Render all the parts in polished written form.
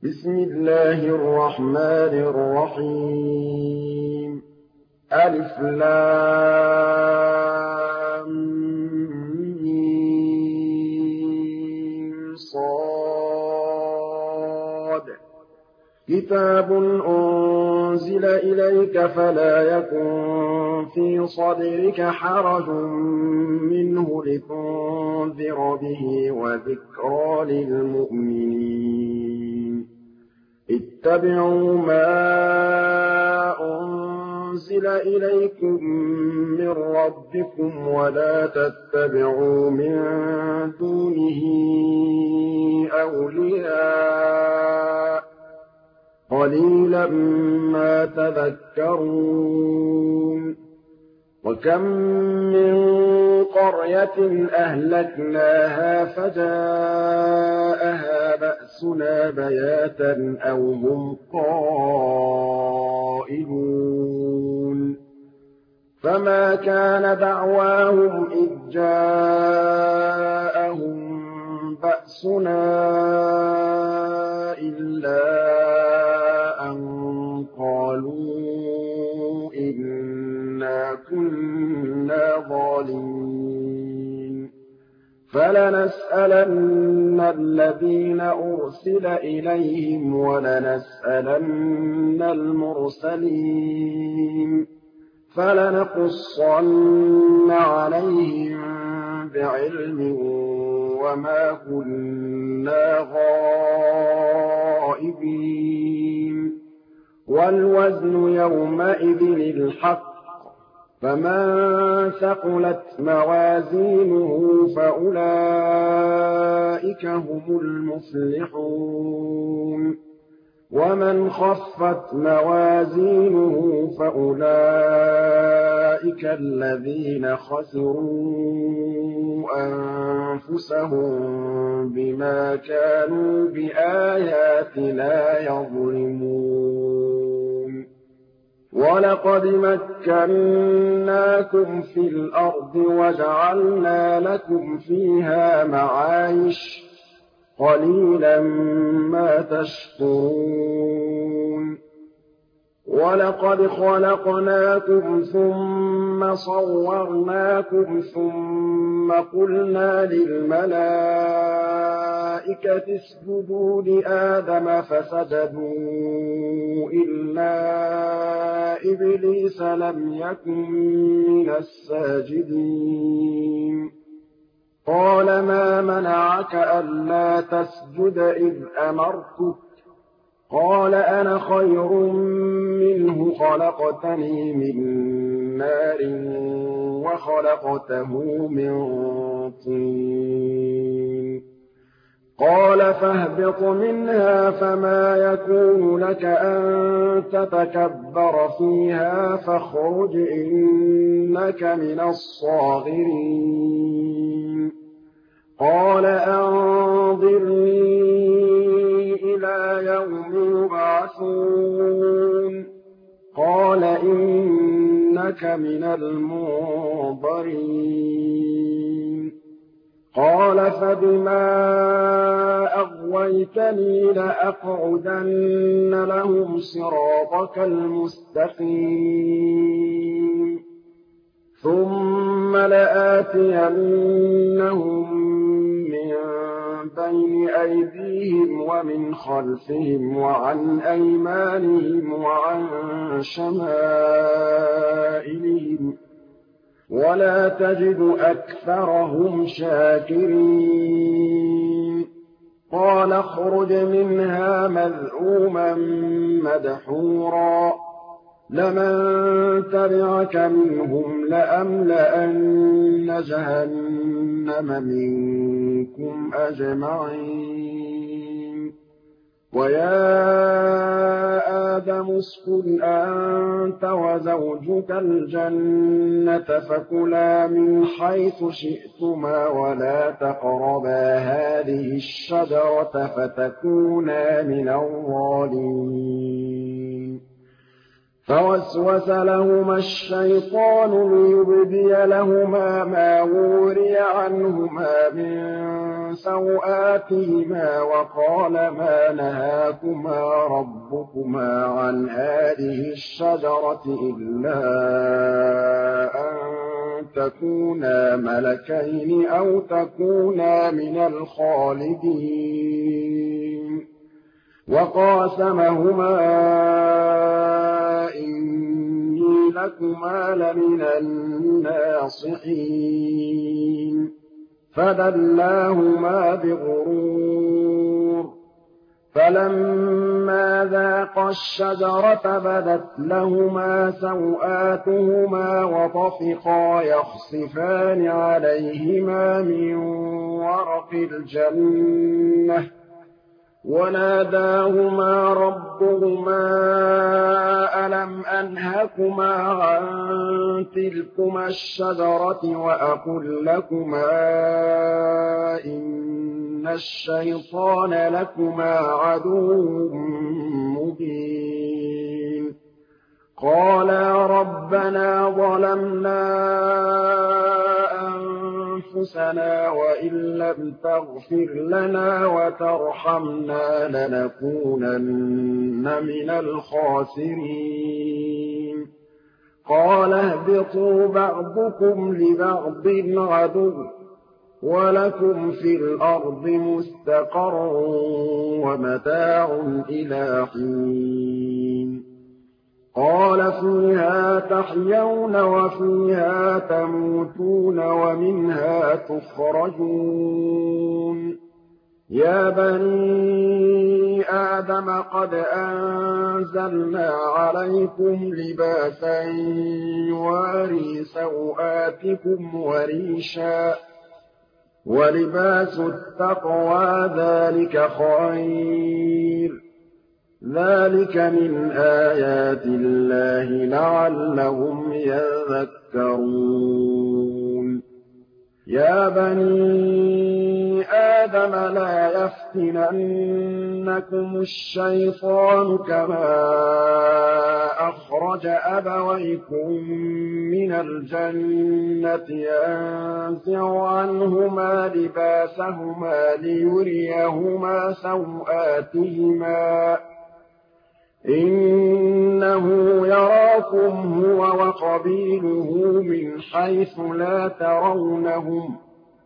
بسم الله الرحمن الرحيم ألف لام ميم صاد كتاب أنزل إليك فلا يكن في صدرك حرج منه لتنذر به وذكرى للمؤمنين اتبعوا ما أنزل إليكم من ربكم ولا تتبعوا من دونه أولياء قليلا ما تذكرون وكم من قرية أهلكناها فجاءها بأسنا بياتا أو هم قائلون فما كان دعواهم إذ جاءهم بأسنا إلا أن قالوا إنا كنا ظالمين فلنسألن الذين أرسل إليهم ولنسألن المرسلين فلنقصن عليهم بعلم وما كنا غائبين والوزن يومئذ الحق فمن ثقلت موازينه فأولئك هم المفلحون ومن خفت موازينه فأولئك الذين خسروا أنفسهم بما كانوا بآياتنا يظلمون ولقد مكناكم في الأرض وجعلنا لكم فيها معايش قليلا ما تشكرون ولقد خلقناكم ثم صورناكم ثم قلنا للملائكة اسجدوا لآدم فسجدوا إلا إبليس لم يكن من الساجدين قال ما منعك ألا تسجد إذ أمرتك قال أنا خير منه خلقتني من نار وخلقته من طين قال فاهبط منها فما يكون لك أن تتكبر فيها فاخرج إنك من الصاغرين قال أنظرني إلى يوم يبعثون قال إنك من المنظرين قال فبما أغويتني لأقعدن لهم صراطك المستقيم ثم لآتينهم من بين أيديهم ومن خلفهم وعن أيمانهم وعن شمائلهم ولا تجد أكثرهم شاكرين قال اخرج منها مذءوما مدحورا لمن تبعك منهم لأملأن جهنم منكم أجمعين ويا آدم اسكن أنت وزوجك الجنة فكلا من حيث شئتما ولا تقربا هذه الشجرة فتكونا من الظالمين فوسوس لهما الشيطان ليبدي لهما ما وري عنهما من سوآتهما وقال ما نهاكما ربكما عن هذه الشجرة إلا أن تكونا ملكين أو تكونا من الخالدين وقاسمهما إني لكما لمن الناصحين فدلاهما بغرور فلما ذاقا الشجرة بدت لهما سوآتهما وطفقا يخصفان عليهما من ورق الجنة وناداهما ربهما ألم أنهكما عن تلكما الشجرة وأقل لكما إن الشيطان لكما عدو مبين قالا ربنا ظلمنا أنفسنا وإن لم تغفر لنا وترحمنا لنكونن من الخاسرين قال اهبطوا بعضكم لبعض عدو ولكم في الأرض مستقر ومتاع إلى حين قال فيها تحيون وفيها تموتون ومنها تخرجون يا بني آدم قد أنزلنا عليكم لباسا يواري سوآتكم وريشا ولباس التقوى ذلك خير ذلك من آيات الله لعلهم يذكرون يا بني آدم لا يفتننكم الشيطان كما أخرج أبويكم من الجنة ينزع عنهما لباسهما ليريهما سوآتهما إنه يراكم هو وقبيله من حيث لا ترونهم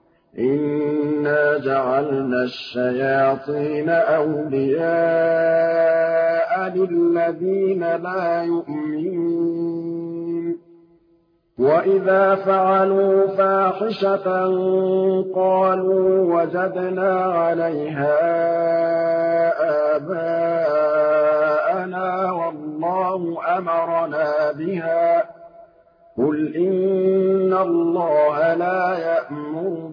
إنا جعلنا الشياطين أولياء للذين لا يؤمنون وإذا فعلوا فاحشة قالوا وجدنا عليها آباءنا والله أمرنا بها قل إن الله لا يأمر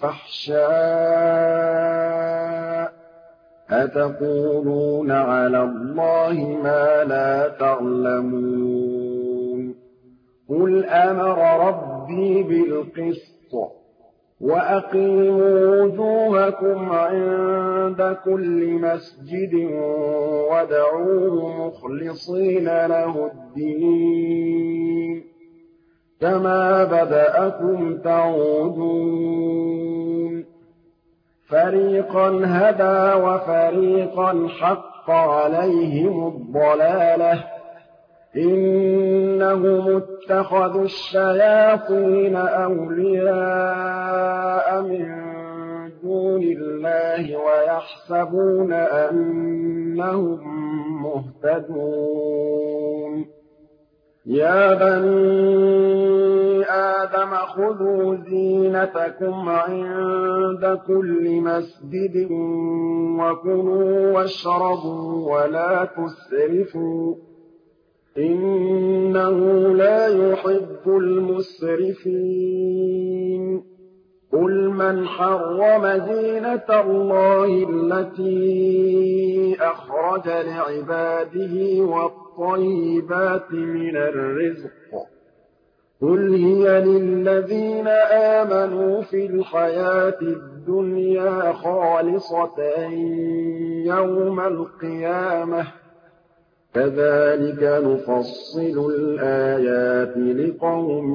بالفحشاء أتقولون على الله ما لا تعلمون قل أمر ربي بالقسط وأقيموا وجوهكم عند كل مسجد وادعوه مخلصين له الدين كما بدأكم تعودون فريقا هدى وفريقا حق عليهم الضلالة إنهم اتخذوا الشياطين أولياء من دون الله ويحسبون أنهم مهتدون يا بني آدم خذوا زينتكم عند كل مسجد وكلوا واشربوا ولا تسرفوا إنه لا يحب المسرفين قل من حرم زينة الله التي أخرج لعباده والطيبات من الرزق قل هي للذين آمنوا في الحياة الدنيا خالصة يوم القيامة كَذَٰلِكَ نُفَصِّلُ الْآيَاتِ لِقَوْمٍ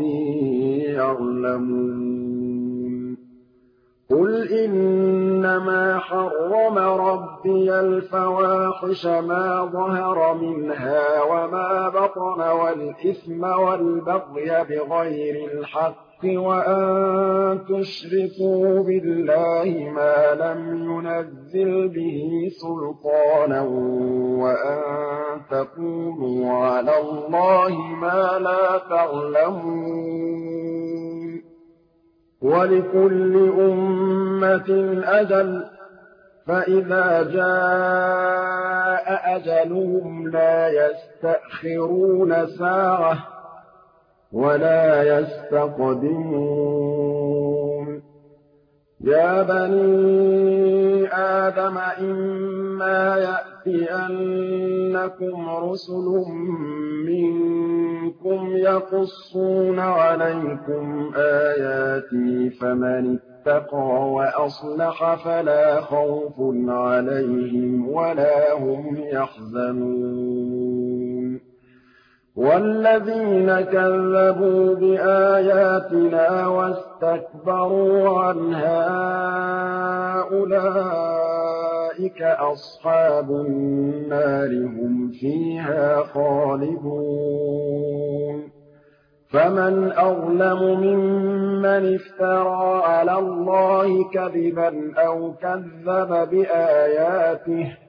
يَعْلَمُونَ قُلْ إِنَّمَا حَرَّمَ رَبِّيَ الْفَوَاحِشَ مَا ظَهَرَ مِنْهَا وَمَا بَطَنَ وَالْإِثْمَ وَالْبَغْيَ بِغَيْرِ الْحَقِّ وَأَن تُشْرِكُوا بِاللَّهِ مَا لَمْ يُنَزِّلْ بِهِ سُلْطَانًا وَأَن تَقُولُوا عَلَى اللَّهِ مَا لَا تَعْلَمُونَ وَلِكُلِّ أُمَّةٍ أَجَلٌ ۖ فَإِذَا جَاءَ أَجَلُهُمْ لَا يَسْتَأْخِرُونَ سَاعَةً ۖ وَلَا يَسْتَقْدِمُونَ يَا بَنِي آدَمَ إِمَّا يَأْتِيَنَّكُمْ رُسُلٌ مِّنكُمْ يَقُصُّونَ عَلَيْكُمْ آيَاتِي فَمَنِ اتَّقَىٰ وَأَصْلَحَ فَلَا خَوْفٌ عَلَيْهِمْ وَلَا هُمْ يَحْزَنُونَ وَالَّذِينَ كَذَّبُوا بِآيَاتِنَا وَاسْتَكْبَرُوا عَنْهَا أُولَٰئِكَ أَصْحَابُ النَّارِ ۖ هُمْ فِيهَا خَالِدُونَ فَمَنْ أَظْلَمُ مِمَّنِ افْتَرَىٰ عَلَى اللَّهِ كَذِبًا أَوْ كَذَّبَ بِآيَاتِهِ ۚ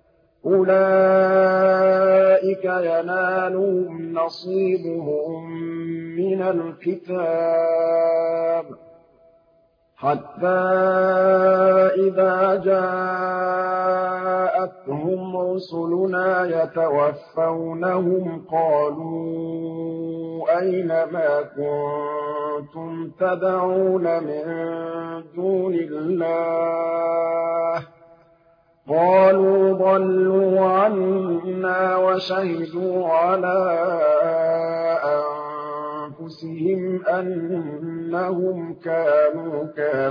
أُولَٰئِكَ يَنَالُهُمْ نَصِيبُهُم مِّنَ الْكِتَابِ حَتَّىٰ إِذَا جَاءَتْهُمْ رُسُلُنَا يَتَوَفَّوْنَهُمْ قَالُوا أَيْنَ مَا كُنتُمْ تَدْعُونَ مِن دُونِ اللَّهِ ۖ قَالُوا ضَلُّوا عَنَّا وَشَهِدُوا عَلَىٰ أَنفُسِهِمْ أَنَّهُمْ كَانُوا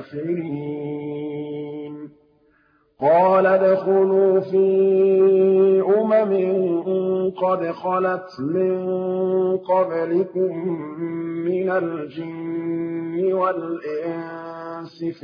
كَافِرِينَ قَالَ ادْخُلُوا فِي قَدْ خَلَتْ مِن قَبْلِكُم مِّنَ الْجِنِّ وَالْإِنسِ فِي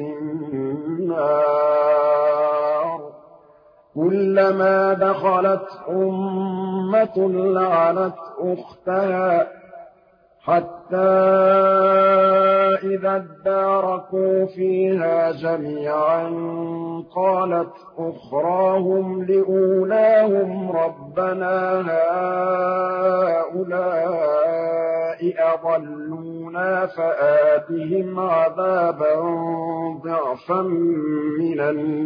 النَّارِ ۖ كُلَّمَا دَخَلَتْ أُمَّةٌ لَّعَنَتْ أُخْتَهَا حَتَّىٰ إِذَا ادَّارَكُوا فِيهَا جَمِيعًا قَالَتْ أُخْرَاهُمْ لِأُولَاهُمْ رَبَّنَا هَٰؤُلَاءِ أَضَلُّونَا فَآتِهِمْ عَذَابًا ضِعْفًا مِّنَ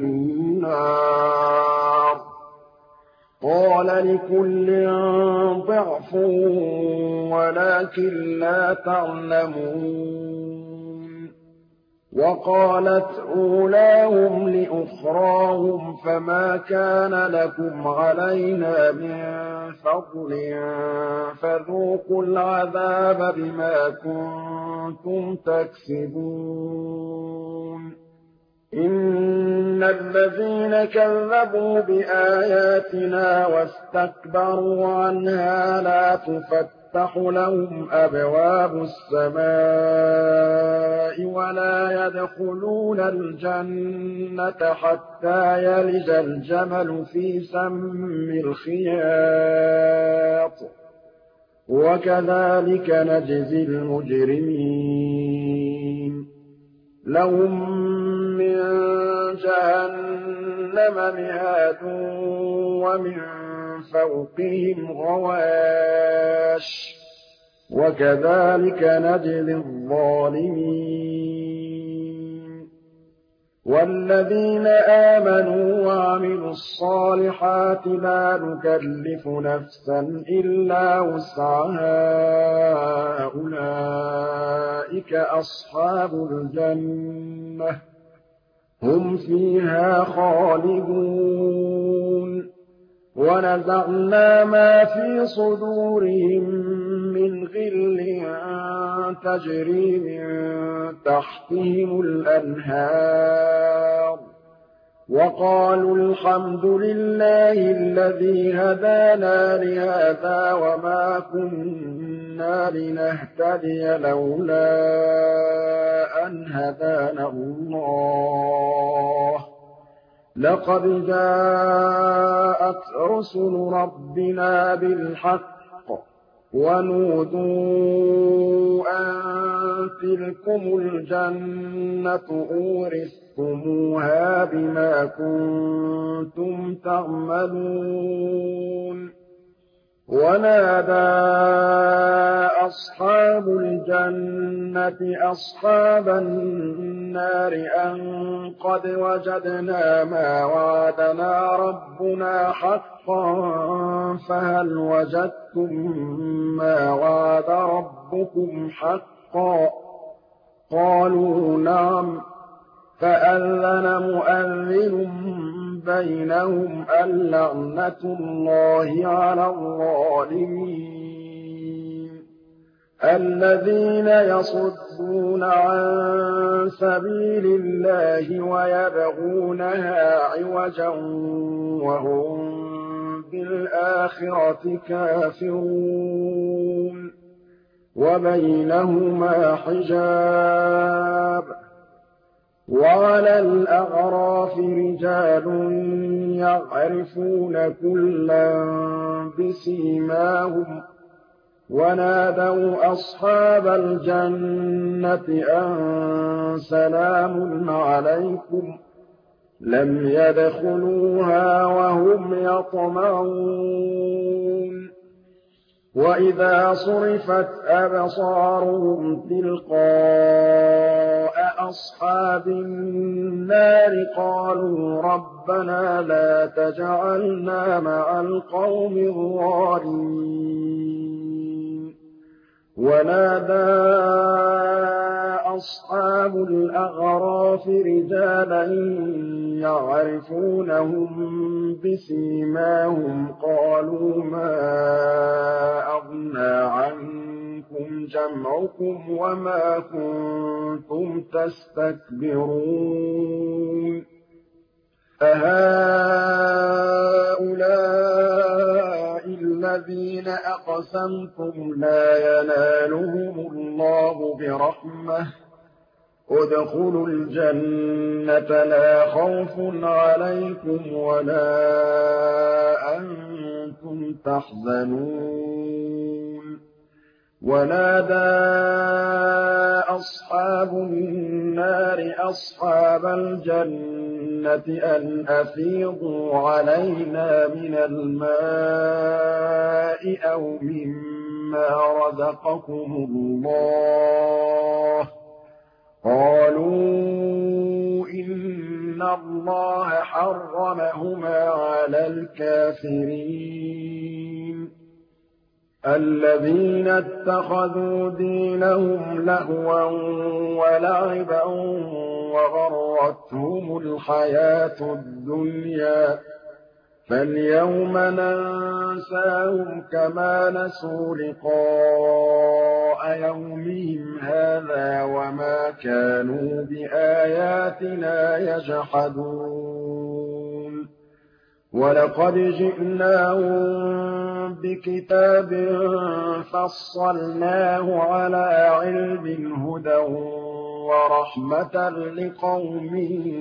النَّارِ قَالَ لِكُلٍّ ضِعْفٌ وَلَٰكِن لَّا تَعْلَمُونَ وَقَالَتْ أُولَاهُمْ لِأُخْرَاهُمْ فَمَا كَانَ لَكُمْ عَلَيْنَا مِن فَضْلٍ فَذُوقُوا الْعَذَابَ بِمَا كُنتُمْ تَكْسِبُونَ إِنَّ الَّذِينَ كَذَّبُوا بِآيَاتِنَا وَاسْتَكْبَرُوا عَنْهَا لَا تُفَتَّحُ لَهُمْ أَبْوَابُ السَّمَاءِ وَلَا يَدْخُلُونَ الْجَنَّةَ حَتَّىٰ يَلِجَ الْجَمَلُ فِي سَمِّ الْخِيَاطِ ۚ وَكَذَٰلِكَ نَجْزِي الْمُجْرِمِينَ لَهُم مِّن جَهَنَّمَ مِهَادٌ وَمِن فَوْقِهِمْ غَوَاشٍ ۚ وَكَذَٰلِكَ نَجْزِي الظَّالِمِينَ وَالَّذِينَ آمَنُوا وَعَمِلُوا الصَّالِحَاتِ لَا نُكَلِّفُ نَفْسًا إِلَّا وُسْعَهَا أُولَٰئِكَ أَصْحَابُ الْجَنَّةِ ۖ هُمْ فِيهَا خَالِدُونَ وَنَزَعْنَا مَا فِي صُدُورِهِم مِّنْ غِلٍّ تَجْرِي مِن تَحْتِهِمُ الْأَنْهَارُ وقالوا الحمد لله الذي هدانا لهذا وما كنا لنهتدي لولا أن هدانا الله لقد جاءت رسل ربنا بالحق ونودوا أن تلكم الجنة أورثتموها بما كنتم تعملون ونادى أصحاب الجنة أصحاب النار أن قد وجدنا ما وعدنا ربنا حقا فهل وجدتم ما وعد ربكم حقا قالوا نعم فأذن مؤذن بينهم اللعنة الله على الظالمين الذين يصدون عن سبيل الله ويبغونها عوجا وهم بالآخرة كافرون وبينهما حجاب وعلى الأعراف رجال يعرفون كلا بسيماهم ونادوا أصحاب الجنة أن سلام عليكم لم يدخلوها وهم يطمعون وإذا صرفت أبصارهم تلقاء أصحاب النار قالوا ربنا لا تجعلنا مع القوم الظالمين ونادى أصحاب الأغراف رجالا يعرفونهم بسيماهم قالوا ما أغنى عنكم جمعكم وما كنتم تستكبرون أهؤلاء الذين أقسمتم لا ينالهم الله برحمة ادخلوا الجنة لا خوف عليكم ولا أنتم تحزنون ونادى أصحاب النار أصحاب الجنة أن أفيضوا علينا من الماء أو مما رزقكم الله قالوا إن الله حرمهما على الكافرين الذين اتخذوا دينهم لهوا ولعبا وغرتهم الحياة الدنيا فاليوم ننساهم كما نسوا لقاء يومهم هذا وما كانوا بآياتنا يجحدون ولقد جئناهم بكتاب فصلناه على علم هدى ورحمة لقوم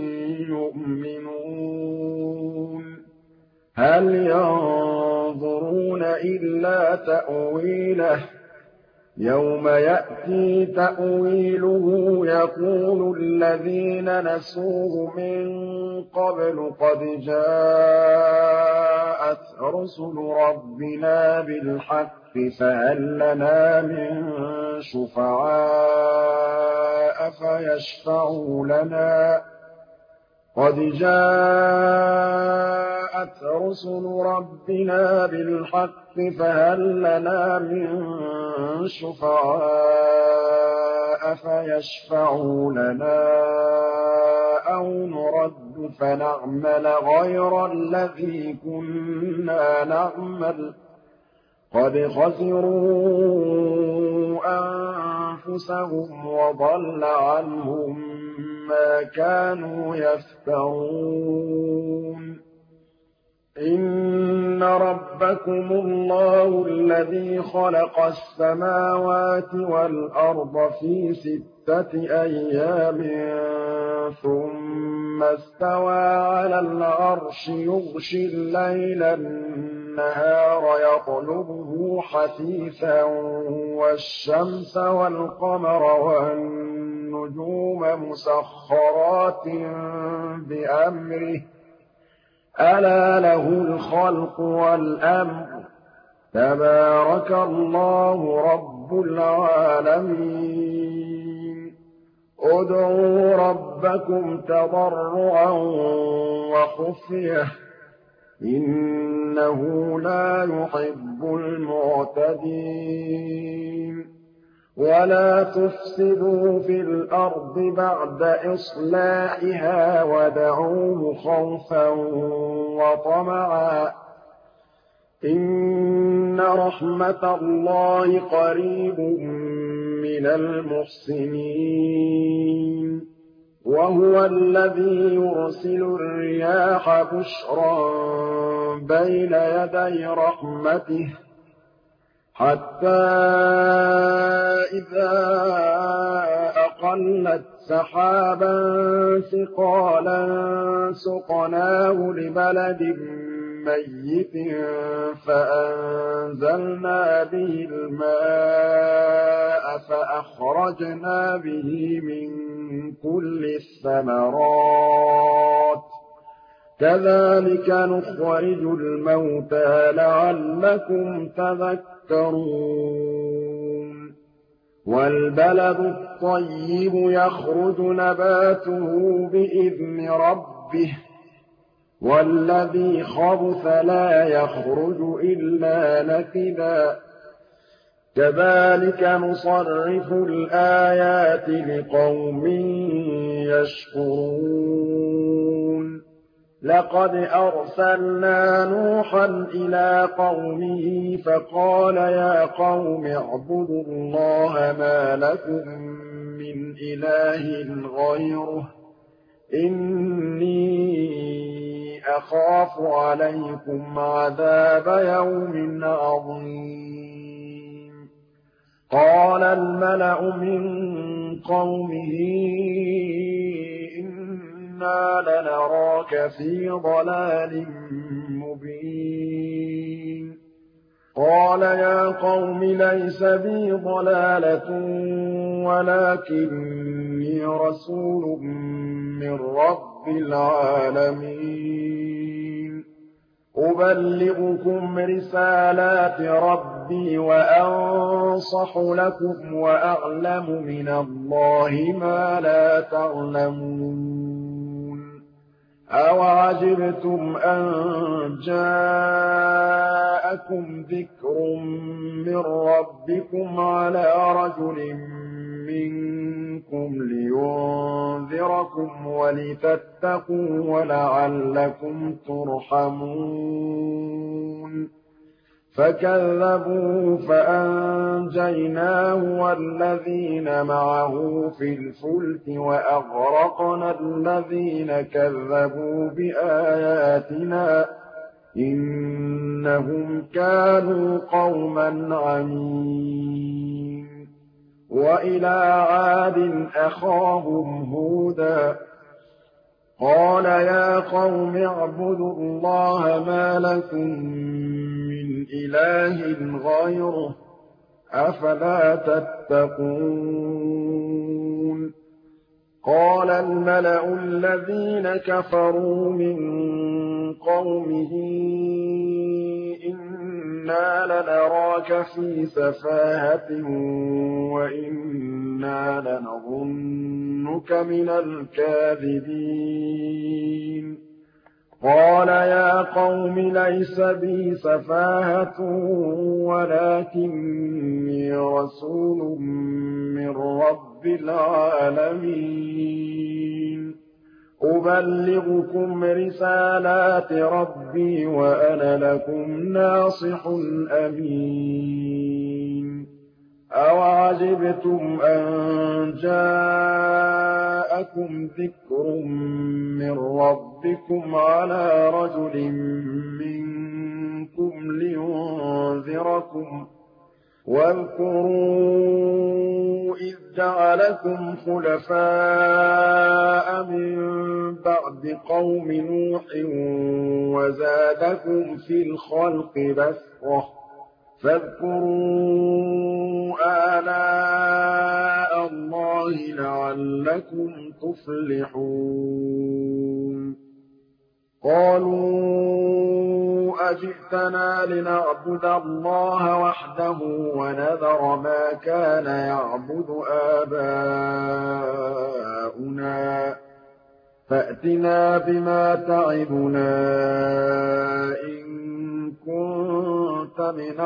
يؤمنون هل ينظرون إلا تأويله يوم يأتي تأويله يقول الذين نسوه من قبل قد جاءت رسل ربنا بالحق فهل لنا من شفعاء فيشفعوا لنا قد جاءت رسل ربنا بالحق فهل لنا من شفعاء فيشفعوا لنا أو نرد فنعمل غير الذي كنا نعمل قد خسروا أنفسهم وضل عنهم ما كانوا يفترون إن ربكم الله الذي خلق السماوات والأرض في 6 أيام ثم استوى على العرش يغشي الليل النهار يطلبه حثيثا والشمس والقمر والنجوم مسخرات بأمره ألا له الخلق والأمر تبارك الله رب العالمين ادعوا ربكم تضرعا وخفية إنه لا يحب المعتدين ولا تفسدوا في الأرض بعد إصلاحها ودعوه خوفا وطمعا إن رحمة الله قريب من المحسنين وهو الذي يرسل الرياح بشرا بين يدي رحمته حتى إذا أقلت سحابا ثقالا سقناه لبلد ميت فأنزلنا به الماء فأخرجنا به من كل الثمرات كذلك نخرج الموتى لعلكم تذكرون والبلد الطيب يخرج نباته بإذن ربه والذي خبث لا يخرج إلا نكدا كذلك نصرف الآيات لقوم يشكرون لقد أرسلنا نوحا إلى قومه فقال يا قوم اعبدوا الله ما لكم من إله غيره إني أخاف عليكم عذاب يوم عظيم قال الملأ من قومه إنا لنراك في ضلال مبين قال يا قوم ليس بي ضلالة ولكني رسول من رب العالمين أبلغكم رسالات ربي وأنصح لكم وأعلم من الله ما لا تعلمون أوعجبتم أن جاءكم ذكر من ربكم على رجل منكم لينذركم ولتتقوا ولعلكم ترحمون فكذبوا فأنجيناه والذين معه في الفلك وأغرقنا الذين كذبوا بآياتنا إنهم كانوا قوما عمين وإلى عاد أخاهم هودا قال يا قوم اعبدوا الله ما لكم من إله غيره أفلا تتقون قال الملأ الذين كفروا من قومه إنا لنراك في سفاهة وإنا لنظنك من الكاذبين قال يا قوم ليس بي سفاهة ولكني رسول من رب العالمين أبلغكم رسالات ربي وأنا لكم ناصح أمين أوعجبتم أن جاءكم جاءكم ذكر من ربكم على رجل منكم لينذركم واذكروا إذ جعلكم خلفاء من بعد قوم نوح وزادكم في الخلق بسطة فاذكروا آلاء الله لعلكم تفلحون قالوا أجئتنا لنعبد الله وحده ونذر ما كان يعبد آباؤنا فأتنا بما تعدنا إن كنت من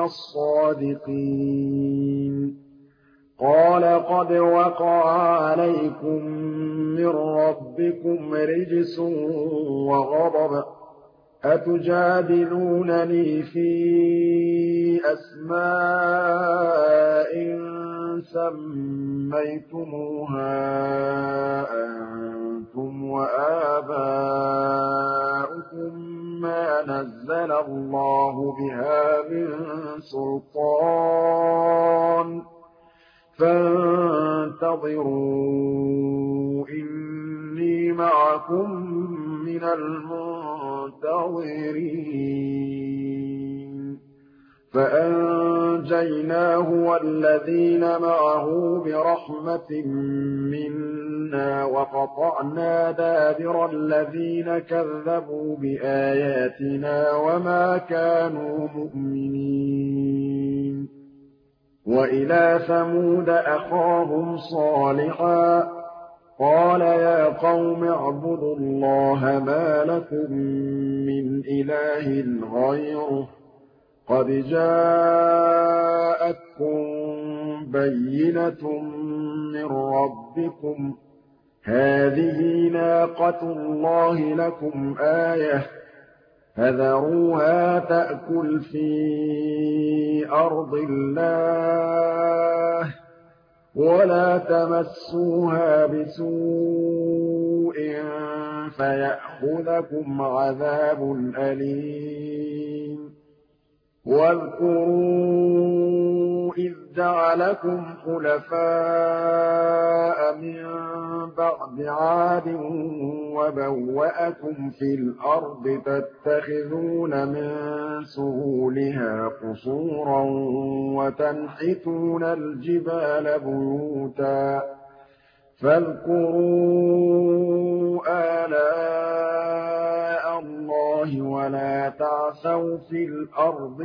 الصادقين قال قد وقع عليكم من ربكم رجس وغضب أتجادلونني في أسماء سميتموها أنتم وآباؤكم ما نزل الله بها من سلطان فانتظروا إني معكم من المنتظرين فأنجيناه والذين معه برحمة منا وقطعنا دابر الذين كذبوا بآياتنا وما كانوا مؤمنين وإلى ثمود أخاهم صالحا قال يا قوم اعبدوا الله ما لكم من إله غيره قد جاءتكم بينة من ربكم هذه ناقة الله لكم آية فذروها تأكل في أرض الله ولا تمسوها بسوء فيأخذكم عذاب أليم واذكروا إذ جعلكم خلفاء من بعد عاد وبوأكم في الأرض تتخذون من سهولها قصورا وتنحتون الجبال بيوتا فاذكروا آلاء الله ولا تعثوا في الأرض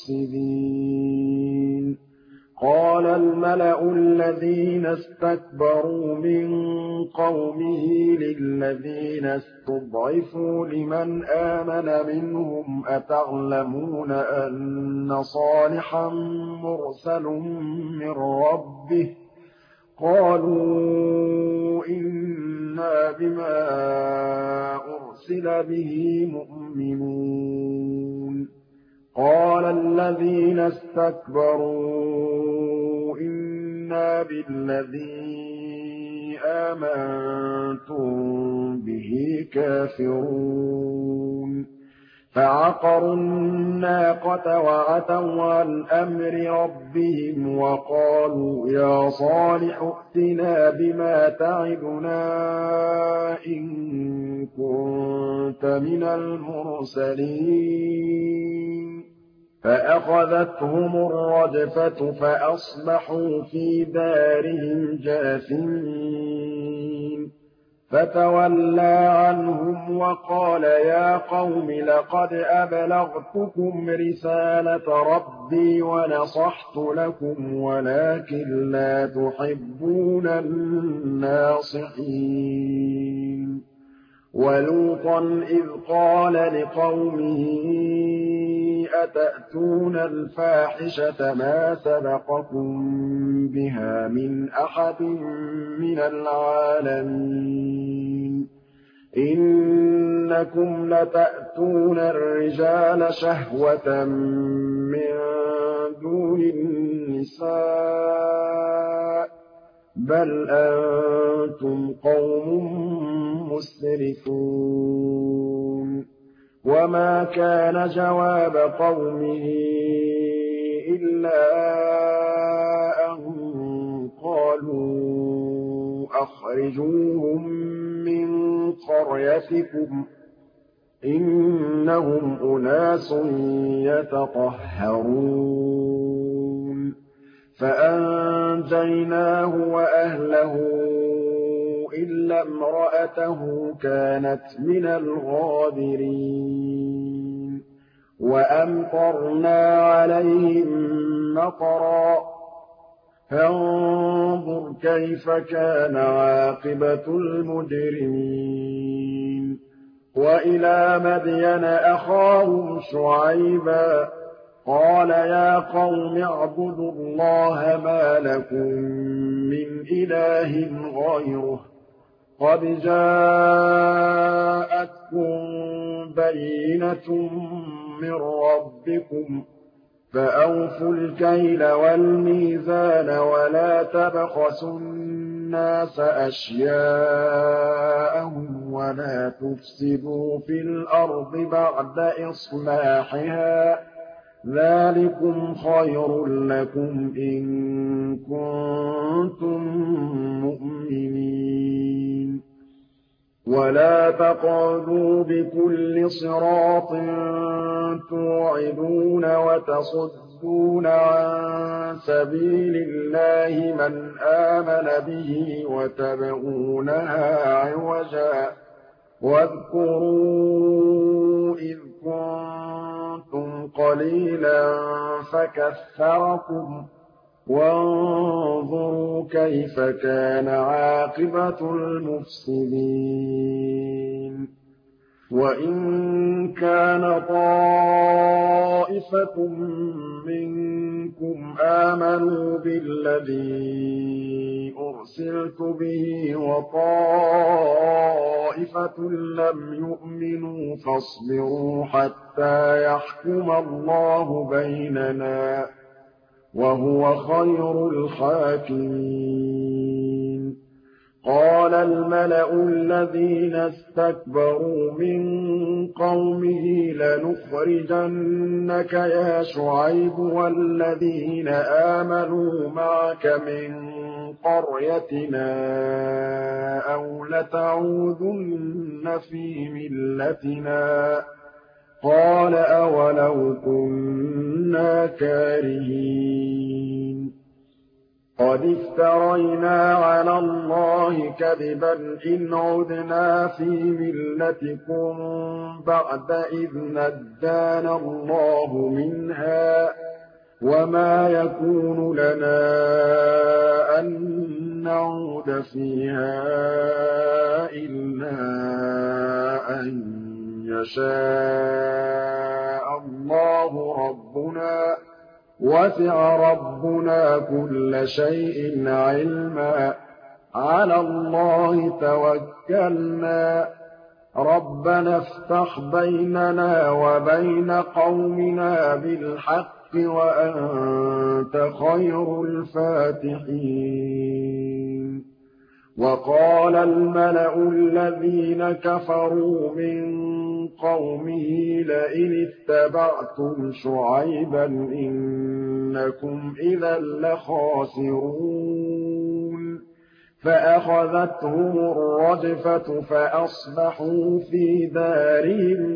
مفسدين قال الملأ الذين استكبروا من قومه للذين استضعفوا لمن آمن منهم أتعلمون أن صالحا مرسل من ربه قالوا إنا بما أرسل به مؤمنون قال الذين استكبروا إنا بالذي آمنتم به كافرون فعقروا الناقة وعتوا عن أمر ربهم وقالوا يا صالح ائتنا بما تعدنا إن كنت من المرسلين فأخذتهم الرجفة فأصبحوا في دارهم جاثمين فتولى عنهم وقال يا قوم لقد أبلغتكم رسالة ربي ونصحت لكم ولكن لا تحبون الناصحين ولوطا إذ قال لقومه أتأتون الفاحشة ما سبقكم بها من أحد من العالمين إنكم لتأتون الرجال شهوة من دون النساء بَلْ أَنتُمْ قَوْمٌ مُّسْرِفُونَ وَمَا كَانَ جَوَابَ قَوْمِهِ إِلَّا أَن قَالُوا أَخْرِجُوهُم مِّن قَرْيَتِكُمْ ۖ إِنَّهُمْ أُنَاسٌ يَتَطَهَّرُونَ فَأَنجَيْنَاهُ وَأَهْلَهُ إِلَّا امْرَأَتَهُ كَانَتْ مِنَ الْغَابِرِينَ وَأَمْطَرْنَا عَلَيْهِم مَّطَرًا ۖ فَانظُرْ كَيْفَ كَانَ عَاقِبَةُ الْمُجْرِمِينَ وَإِلَىٰ مَدْيَنَ أَخَاهُمْ شُعَيْبًا ۗ قَالَ يَا قَوْمِ اعْبُدُوا اللَّهَ مَا لَكُم مِّنْ إِلَٰهٍ غَيْرُهُ ۖ قَدْ جَاءَتْكُم بَيِّنَةٌ مِّن رَّبِّكُمْ ۖ فَأَوْفُوا الْكَيْلَ وَالْمِيزَانَ وَلَا تَبْخَسُوا النَّاسَ أَشْيَاءَهُمْ وَلَا تُفْسِدُوا فِي الْأَرْضِ بَعْدَ إِصْلَاحِهَا ۚ ذَٰلِكُمْ خَيْرٌ لَّكُمْ إِن كُنتُم مُّؤْمِنِينَ وَلَا تَقْعُدُوا بِكُلِّ صِرَاطٍ تُوعِدُونَ وَتَصُدُّونَ عَن سَبِيلِ اللَّهِ مَنْ آمَنَ بِهِ وَتَبْغُونَهَا عِوَجًا ۚ وَاذْكُرُوا إِذْ كُنتُمْ قَلِيلًا فَكَثَّرَكُمْ ۖ وَانظُرُوا كَيْفَ كَانَ عَاقِبَةُ الْمُفْسِدِينَ وَإِن كَانَ طَائِفَةٌ مِّنكُمْ آمَنُوا بِالَّذِي أُرْسِلْتُ بِهِ وَطَائِفَةٌ لَّمْ يُؤْمِنُوا فَاصْبِرُوا حَتَّىٰ يَحْكُمَ اللَّهُ بَيْنَنَا ۚ وَهُوَ خَيْرُ الْحَاكِمِينَ قَالَ الْمَلَأُ الَّذِينَ اسْتَكْبَرُوا مِن قَوْمِهِ لَنُخْرِجَنَّكَ يَا شُعَيْبُ وَالَّذِينَ آمَنُوا مَعَكَ مِن قَرْيَتِنَا أَوْ لَتَعُودُنَّ فِي مِلَّتِنَا ۚ قَالَ أَوَلَوْ كُنَّا كَارِهِينَ قَدِ افْتَرَيْنَا عَلَى اللَّهِ كَذِبًا إِنْ عُدْنَا فِي مِلَّتِكُم بَعْدَ إِذْ نَجَّانَا اللَّهُ مِنْهَا ۚ وَمَا يَكُونُ لَنَا أَن نَّعُودَ فِيهَا إِلَّا أَن يَشَاءَ اللَّهُ رَبُّنَا ۚ وَسِعَ رَبُّنَا كُلَّ شَيْءٍ عِلْمًا ۚ عَلَى اللَّهِ تَوَكَّلْنَا ۚ رَبَّنَا افْتَحْ بَيْنَنَا وَبَيْنَ قَوْمِنَا بِالْحَقِّ وَأَنتَ خَيْرُ الْفَاتِحِينَ وَقَالَ الْمَلَأُ الَّذِينَ كَفَرُوا مِن قَوْمِهِ لَئِنِ اتَّبَعْتُمْ شُعَيْبًا إِنَّكُمْ إِذًا لَّخَاسِرُونَ فَأَخَذَتْهُمُ الرَّجْفَةُ فَأَصْبَحُوا فِي دَارِهِمْ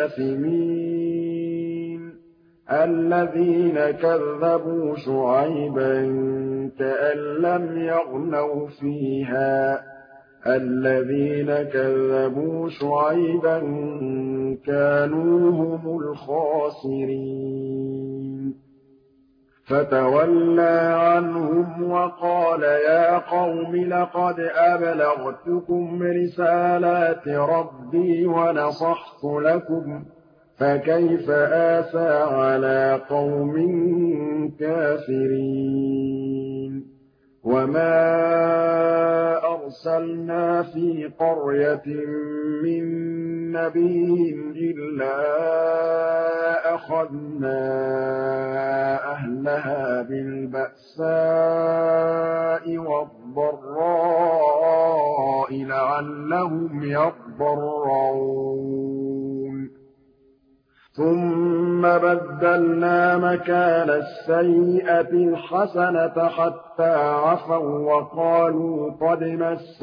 جَاثِمِينَ الَّذِينَ كَذَّبُوا شُعَيْبًا كَأَن لَّمْ يَغْنَوْا فِيهَا ۚ الَّذِينَ كَذَّبُوا شُعَيْبًا كَانُوا هُمُ الْخَاسِرِينَ فَتَوَلَّىٰ عَنْهُمْ وَقَالَ يَا قَوْمِ لَقَدْ أَبْلَغْتُكُمْ رِسَالَاتِ رَبِّي وَنَصَحْتُ لَكُمْ ۖ فَكَيْفَ آسَىٰ عَلَىٰ قَوْمٍ كَافِرِينَ وَمَا أَرْسَلْنَا فِي قَرْيَةٍ مِّن نَّبِيٍّ إِلَّا أَخَذْنَا أَهْلَهَا بِالْبَأْسَاءِ وَالضَّرَّاءِ الضراء لعلهم يضرعون ثم بدلنا مكان السيئة الحسنة حتى عفوا وقالوا قد مس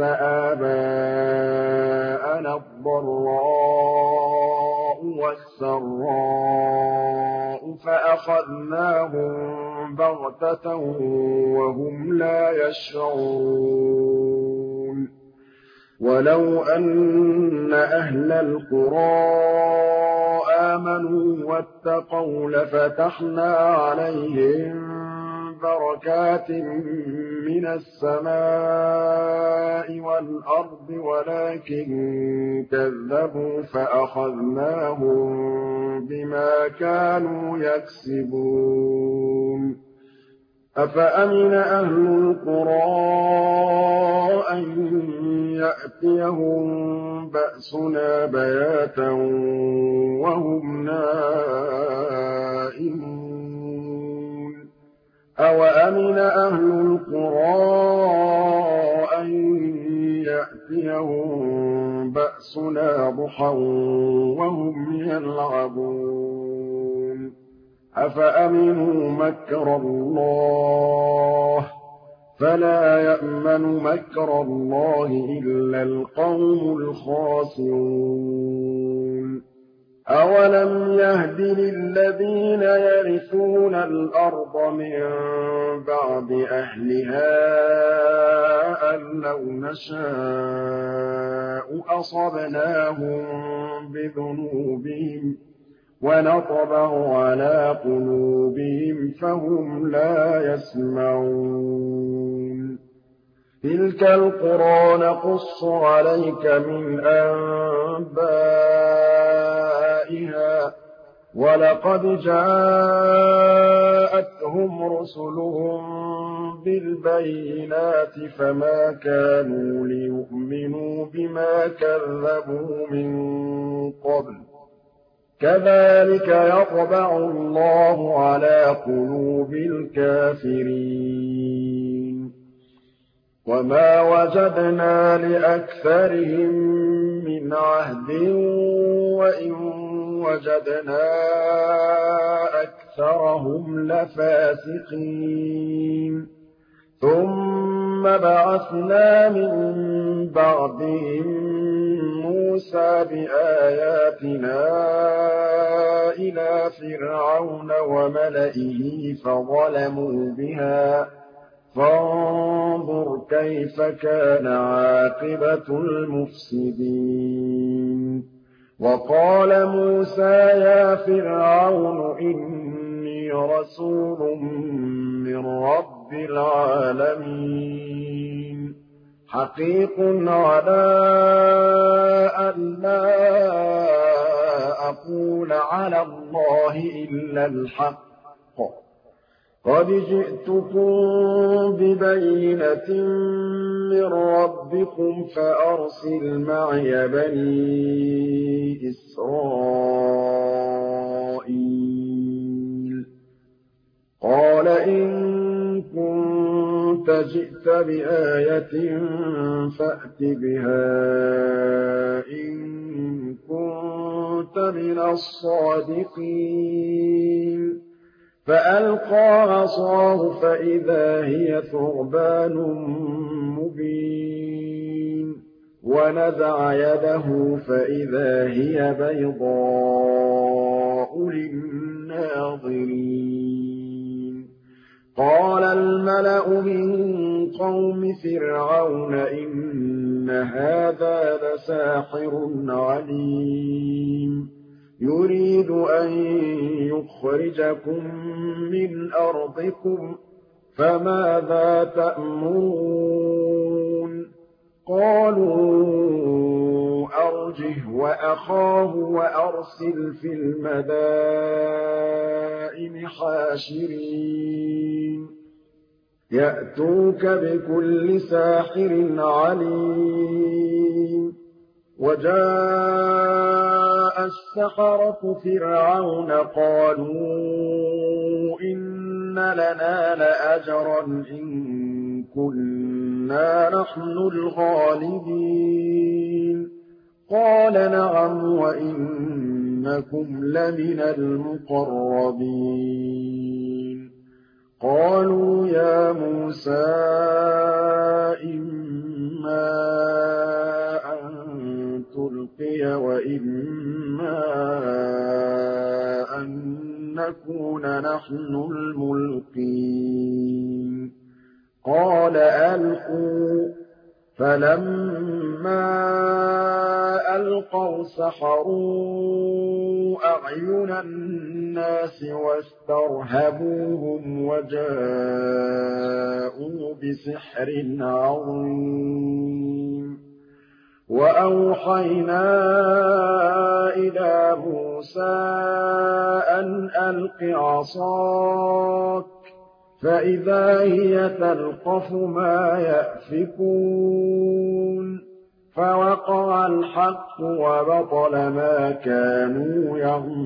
آباءنا الضراء والسراء فأخذناهم بغتة وهم لا يشعرون ولو أن أهل القرى آمنوا واتقوا لفتحنا عليهم بركات من السماء والأرض ولكن كذبوا فأخذناهم بما كانوا يكسبون أفأمن أهل القرى أن يأتيهم بأسنا بياتا وهم نائمون أوأمن أهل القرى أن يأتيهم بأسنا ضحى وهم يلعبون أفأمنوا مكر الله فلا يأمن مكر الله إلا القوم الخاسرون أولم يهد للذين يرثون الأرض من بعد أهلها أن لو نشاء أصبناهم بذنوبهم ونطبع على قلوبهم فهم لا يسمعون تلك القرى نقص عليك من أنبائها ولقد جاءتهم رسلهم بالبينات فما كانوا ليؤمنوا بما كذبوا من قبل كذلك يطبع الله على قلوب الكافرين وما وجدنا لأكثرهم من عهد وإن وجدنا أكثرهم لفاسقين ثم بعثنا من بعدهم موسى بآياتنا إلى فرعون وملئه فظلموا بها فانظر كيف كان عاقبة المفسدين وقال موسى يا فرعون إني رسول من رب العالمين حقيق على أن لا أقول على الله إلا الحق قد جئتكم ببينة من ربكم فأرسل معي بني إسرائيل قال إن كنت جئت بآية فأت بها إن كنت من الصادقين فألقى عصاه فإذا هي ثعبان مبين ونزع يده فإذا هي بيضاء للناظرين قال الملأ من قوم فرعون إن هذا لساحر عليم يريد أن يخرجكم من أرضكم فماذا تأمرون قالوا أرجه وأخاه وأرسل في المدائن حاشرين يأتوك بكل ساحر عليم وجاء السحرة فرعون قالوا إن لنا لأجرا إن كنا إِنَّا نَحْنُ الْغَالِبِينَ قَالَ نَعَمْ وَإِنَّكُمْ لَمِنَ الْمُقَرَّبِينَ قَالُوا يَا مُوسَىٰ إِمَّا أَن تُلْقِيَ وَإِمَّا أَن نَّكُونَ نَحْنُ الْمُلْقِينَ قَالَ أَلْقُوا ۖ فَلَمَّا أَلْقَوْا سَحَرُوا أَعْيُنَ النَّاسِ وَاسْتَرْهَبُوهُمْ وَجَاءُوا بِسِحْرٍ عَظِيمٍ وَأَوْحَيْنَا إِلَىٰ مُوسَىٰ أَنْ أَلْقِ عَصَاكَ ۖ فَإِذَا هِيَ تَلْقَفُ مَا يَأْفِكُونَ فَوَقَعَ الْحَقُّ وَبَطَلَ مَا كَانُوا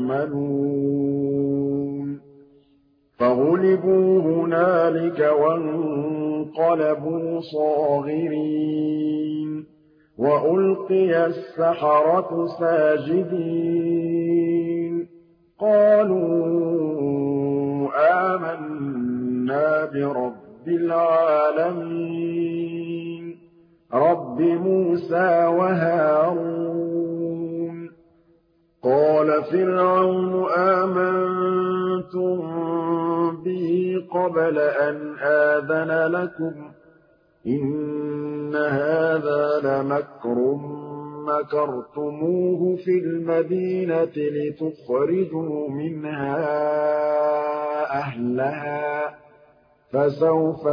يَعْمَلُونَ فَغُلِبُوا هُنَالِكَ وَانقَلَبُوا صَاغِرِينَ وَأُلْقِيَ السَّحَرَةُ سَاجِدِينَ قَالُوا آمَنَّا بِرَبِّ الْعَالَمِينَ رَبِّ مُوسَىٰ وَهَارُونَ قَالَ فِرْعَوْنُ آمَنتُم بِهِ قَبْلَ أَنْ آذَنَ لَكُمْ ۖ إِنَّ هَٰذَا لَمَكْرٌ مَّكَرْتُمُوهُ فِي الْمَدِينَةِ لِتُخْرِجُوا مِنْهَا أَهْلَهَا ۖ فَسَوْفَ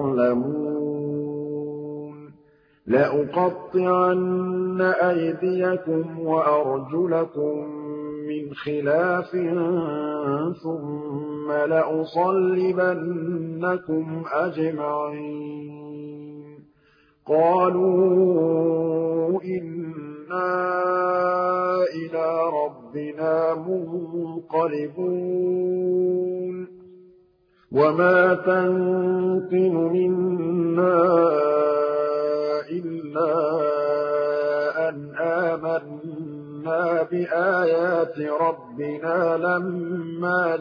تَعْلَمُونَ لَأُقَطِّعَنَّ أَيْدِيَكُمْ وَأَرْجُلَكُم مِّنْ خِلَافٍ ثُمَّ لَأُصَلِّبَنَّكُمْ أَجْمَعِينَ قَالُوا إِنَّا إِلَىٰ رَبِّنَا مُنقَلِبُونَ وَمَا تَنقِمُ مِنَّا إِلَّا أَنْ آمَنَّا بِآيَاتِ رَبِّنَا لَمَّا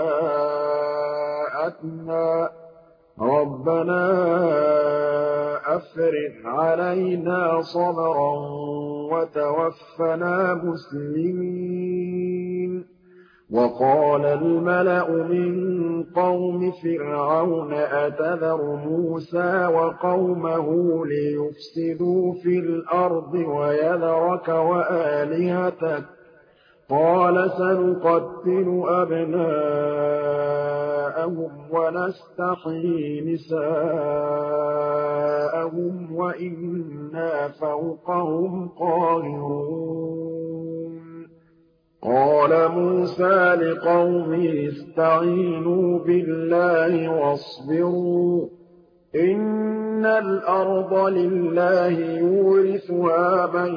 جَاءَتْنَا رَبَّنَا أَفْرِغْ عَلَيْنَا صَبْرًا وَتَوَفَّنَا مُسْلِمِينَ وَقَالَ الْمَلَأُ مِن قَوْمِ فِرْعَوْنَ أَتَذَرُ مُوسَىٰ وَقَوْمَهُ لِيُفْسِدُوا فِي الْأَرْضِ وَيَذَرَكَ وَآلِهَتَكَ ۚ قَالَ سَنُقَتِّلُ أَبْنَاءَهُمْ وَنَسْتَحْيِي نِسَاءَهُمْ وَإِنَّا فَوْقَهُمْ قَاهِرُونَ قَالَ مُوسَىٰ لِقَوْمِهِ اسْتَعِينُوا بِاللَّهِ وَاصْبِرُوا ۖ إِنَّ الْأَرْضَ لِلَّهِ يُورِثُهَا مَن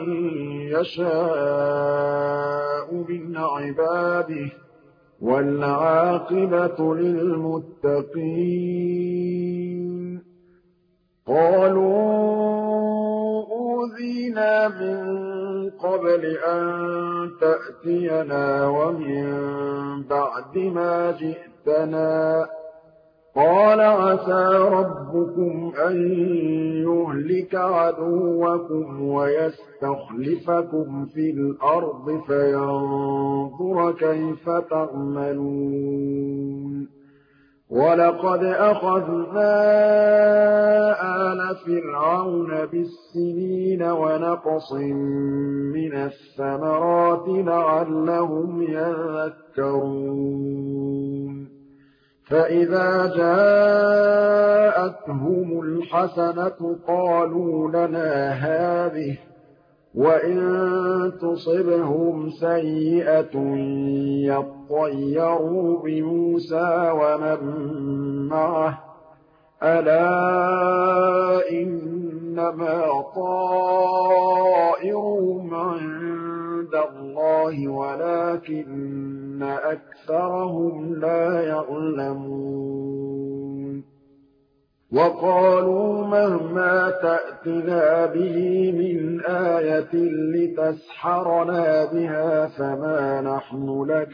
يَشَاءُ مِنْ عِبَادِهِ ۖ وَالْعَاقِبَةُ لِلْمُتَّقِينَ قَالُوا أُوذِينَا مِن قَبْلِ أَن تَأْتِيَنَا وَمِن بَعْدِ مَا جِئْتَنَا ۚ قَالَ عَسَىٰ رَبُّكُمْ أَن يُهْلِكَ عَدُوَّكُمْ وَيَسْتَخْلِفَكُمْ فِي الْأَرْضِ فَيَنظُرَ كَيْفَ تَعْمَلُونَ وَلَقَدْ أَخَذْنَا آلَ فِرْعَوْنَ بِالسِّنِينَ وَنَقْصٍ مِّنَ الثَّمَرَاتِ لَعَلَّهُمْ يَذَّكَّرُونَ فَإِذَا جَاءَتْهُمُ الْحَسَنَةُ قَالُوا لَنَا هَٰذِهِ ۖ وَإِن تُصِبْهُمْ سَيِّئَةٌ يَطَّيَّرُوا بِمُوسَىٰ وَمَن مَّعَهُ ۗ أَلَا إِنَّمَا طَائِرُهُمْ عِندَ اللَّهِ وَلَٰكِنَّ أَكْثَرَهُمْ لَا يَعْلَمُونَ وقالوا مهما تأتنا به من آية لتسحرنا بها فما نحن لك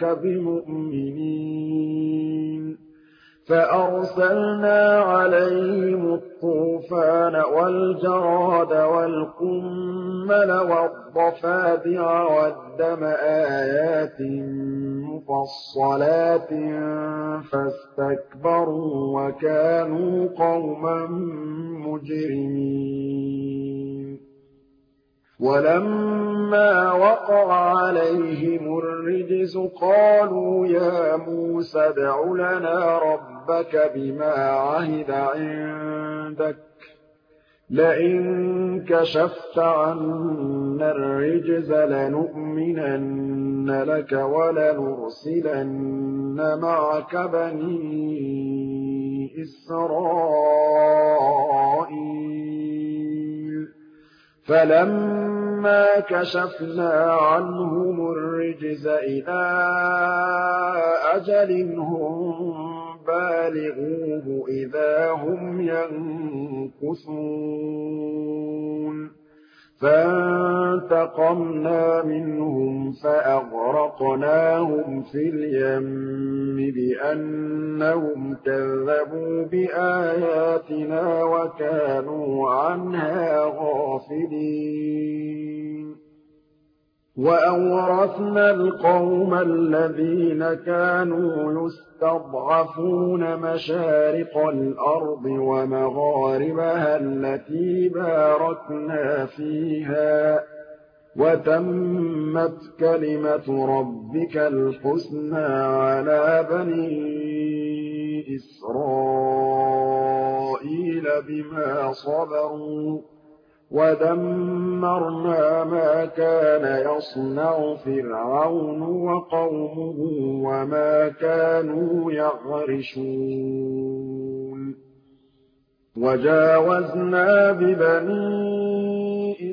بمؤمنين فأرسلنا عليهم الطوفان والجراد والقمل والضفادع والدم آيات مفصلات فاستكبروا وكانوا قوما مجرمين ولما وقع عليهم الرجز قالوا يا موسى ادْعُ لنا ربك بما عهد عندك لئن كشفت عنا الرجز لنؤمنن لك ولنرسلن معك بني إسرائيل فلما كشفنا عنهم الرجز إلى أجل هم بالغوه إذا هم ينكثون فانتقمنا منهم فأغرقناهم في اليم بأنهم كذبوا بآياتنا وكانوا عنها غافلين وأورثنا القوم الذين كانوا يستضعفون مشارق الأرض ومغاربها التي باركنا فيها وتمت كلمة ربك الحسنى على بني إسرائيل بما صبروا ودمرنا ما كان يصنع فرعون وقومه وما كانوا يعرشون وجاوزنا ببني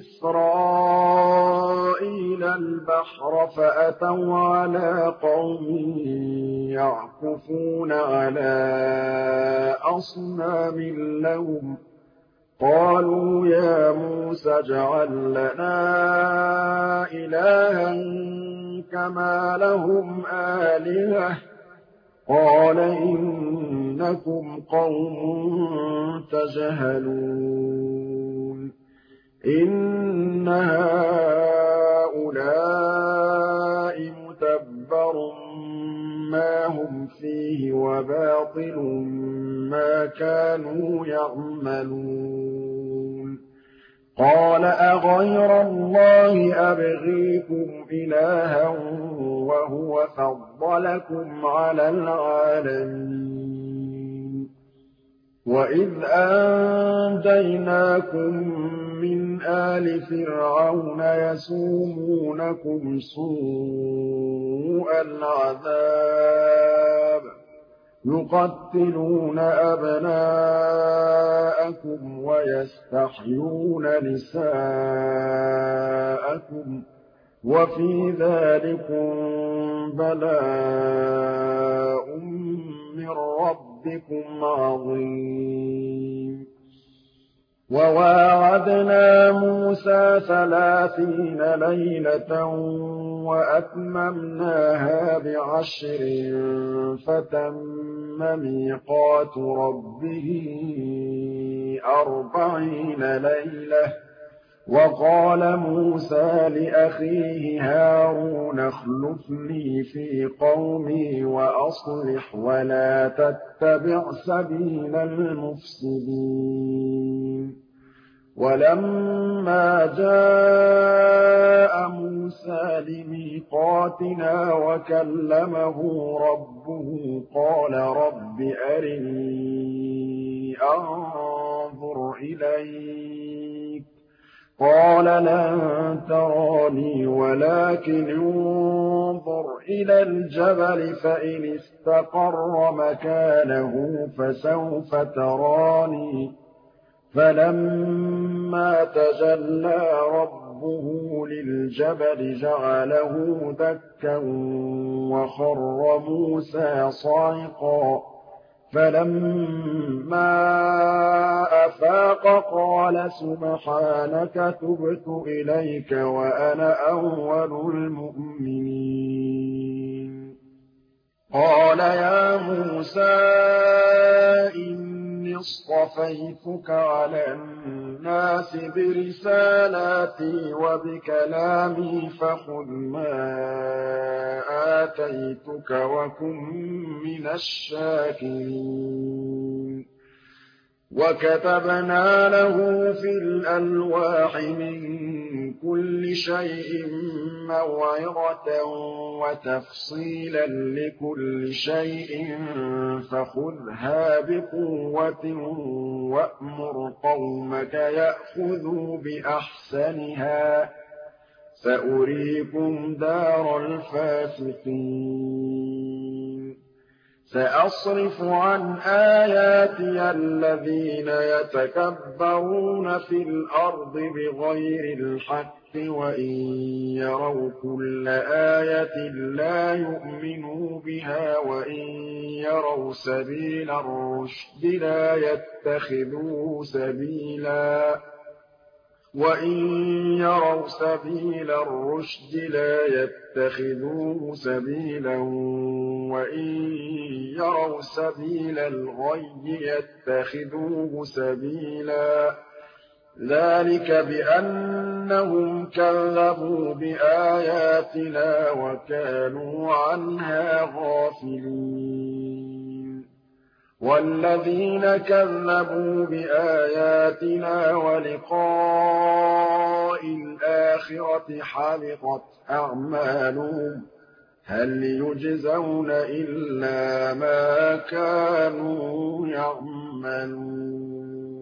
إسرائيل البحر فأتوا على قوم يعكفون على أصنام لهم قالوا يا موسى اجعل لنا إلها كما لهم آلهة قال إنكم قوم تجهلون إن هؤلاء متبر ما هم فيه وباطل ما كانوا يعملون قال أغير الله أبغيكم إلها وهو فضلكم على العالمين وإذ أنجيناكم من آل فرعون يسومونكم سوء العذاب يقتلون أبناءكم ويستحيون نساءكم وفي ذلكم بلاء من ربكم عظيم وواعدنا موسى 30 ليلة وأتممناها ب10 فتم ميقات ربه 40 ليلة وقال موسى لأخيه هارون اخلفني في قومي وأصلح ولا تتبع سبيل المفسدين ولما جاء موسى لميقاتنا وكلمه ربه قال رب أرني أنظر إليك قال لن تراني ولكن انظر إلى الجبل فإن استقر مكانه فسوف تراني فلما تجلى ربه للجبل جعله دكا وخر موسى صعقا فَلَمَّا أَفَاقَ قَالَ سُبْحَانَكَ تُبْتُ إِلَيْكَ وَأَنَا أَوَّلُ الْمُؤْمِنِينَ قَالَ يَا مُوسَىٰ إِنِّي اصْطَفَيْتُكَ عَلَى النَّاسِ بِرِسَالَاتِي وَبِكَلَامِي فَخُذْ مَا آتَيْتُكَ وَكُن مِّنَ الشَّاكِرِينَ وَكَتَبْنَا لَهُ فِي الْأَلْوَاحِ مِن كُلِّ شَيْءٍ مَّوْعِظَةً وَتَفْصِيلًا لِّكُلِّ شَيْءٍ فَخُذْهَا بِقُوَّةٍ وَأْمُرْ قَوْمَكَ يَأْخُذُوا بِأَحْسَنِهَا ۚ سَأُرِيكُمْ دَارَ الْفَاسِقِينَ سَأَصْرِفُ عَنْ آيَاتِيَ الَّذِينَ يَتَكَبَّرُونَ فِي الْأَرْضِ بِغَيْرِ الْحَقِّ وَإِن يَرَوْا كُلَّ آيَةٍ لَّا يُؤْمِنُوا بِهَا وَإِن يَرَوْا سَبِيلَ الرُّشْدِ لَا يَتَّخِذُوهُ سَبِيلًا وَإِن يَرَوْا سَبِيلَ الْغَيِّ يَتَّخِذُوهُ سَبِيلًا ۚ ذَٰلِكَ بِأَنَّهُمْ كَذَّبُوا بِآيَاتِنَا وَكَانُوا عَنْهَا غَافِلِينَ وَالَّذِينَ كَذَّبُوا بِآيَاتِنَا وَلِقَاءِ الْآخِرَةِ حَبِطَتْ أَعْمَالُهُمْ ۚ هَلْ يُجْزَوْنَ إِلَّا مَا كَانُوا يَعْمَلُونَ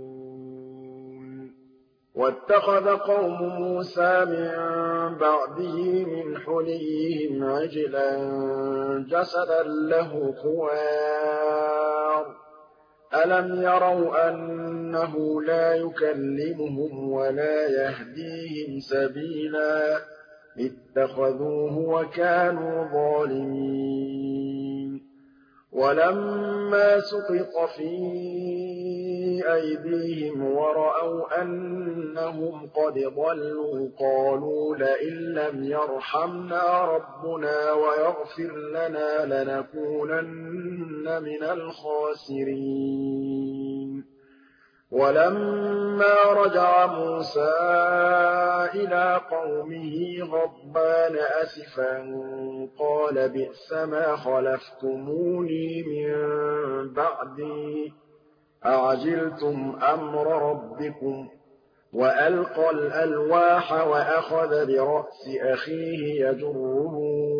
وَاتَّخَذَ قَوْمُ مُوسَىٰ مِن بَعْدِهِ مِنْ حُلِيِّهِمْ عِجْلًا جَسَدًا لَّهُ خُوَارٌ ۚ أَلَمْ يَرَوْا أَنَّهُ لَا يُكَلِّمُهُمْ وَلَا يَهْدِيهِمْ سَبِيلًا ۘ اتَّخَذُوهُ وَكَانُوا ظَالِمِينَ وَلَمَّا سُقِطَ فِي أَيْدِيهِمْ وَرَأَوْا أَنَّهُمْ قَدْ ضَلُّوا قَالُوا لَئِن لَّمْ يَرْحَمْنَا رَبُّنَا وَيَغْفِرْ لَنَا لَنَكُونَنَّ مِنَ الْخَاسِرِينَ وَلَمَّا رَجَعَ مُوسَىٰ إِلَىٰ قَوْمِهِ غَضْبَانَ أَسِفًا قَالَ بِئْسَمَا خَلَفْتُمُونِي مِن بَعْدِي أَعَجِلْتُمْ أَمْرَ رَبِّكُمْ ۖ وَأَلْقَى الْأَلْوَاحَ وَأَخَذَ بِرَأْسِ أَخِيهِ يَجُرُّهُ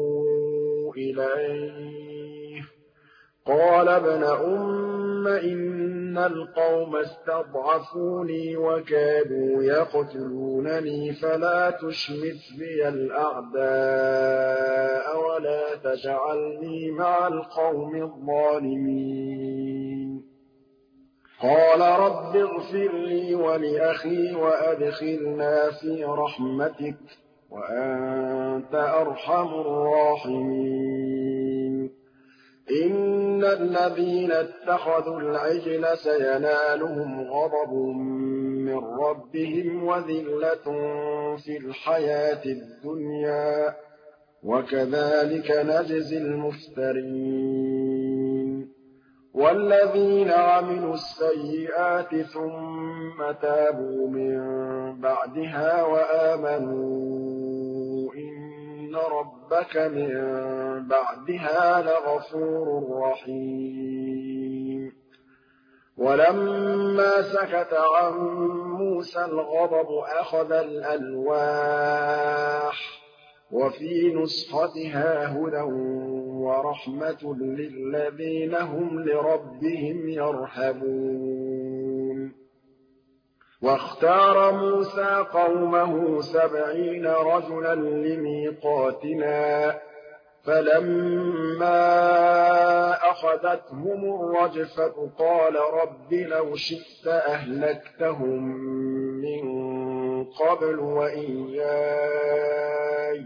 إِلَيْهِ قَالَ ابْنَ أُمَّ إِنَّ الْقَوْمَ اسْتَضْعَفُونِي وَكَادُوا يَقْتُلُونَنِي فَلَا تُشْمِتْ بِيَ الْأَعْدَاءَ وَلَا تَجْعَلْنِي مَعَ الْقَوْمِ الظَّالِمِينَ قَالَ رَبِّ اغْفِرْ لِي وَلِأَخِي وَأَدْخِلْنَا فِي رَحْمَتِكَ ۖ وَأَنتَ أَرْحَمُ الرَّاحِمِينَ إِنَّ الَّذِينَ اتَّخَذُوا الْعِجْلَ سَيَنَالُهُمْ غَضَبٌ مِّن رَّبِّهِمْ وَذِلَّةٌ فِي الْحَيَاةِ الدُّنْيَا ۚ وَكَذَٰلِكَ نَجْزِي الْمُفْتَرِينَ وَالَّذِينَ عَمِلُوا السَّيِّئَاتِ ثُمَّ تَابُوا مِن بَعْدِهَا وَآمَنُوا إِنَّ رَبَّكَ مِن بَعْدِهَا لَغَفُورٌ رَّحِيمٌ وَلَمَّا سَكَتَ عَن مُّوسَى الْغَضَبُ أَخَذَ الْأَلْوَاحَ ۖ وَفِي نُسْخَتِهَا هُدًى وَرَحْمَةٌ لِّلَّذِينَ هُمْ لِرَبِّهِمْ يَرْهَبُونَ وَاخْتَارَ مُوسَىٰ قَوْمَهُ 70 رَجُلًا لِّمِيقَاتِنَا ۖ فَلَمَّا أَخَذَتْهُمُ الرَّجْفَةُ قَالَ رَبِّ لَوْ شِئْتَ أَهْلَكْتَهُم مِّن قَبْلُ وَإِيَّايَ ۖ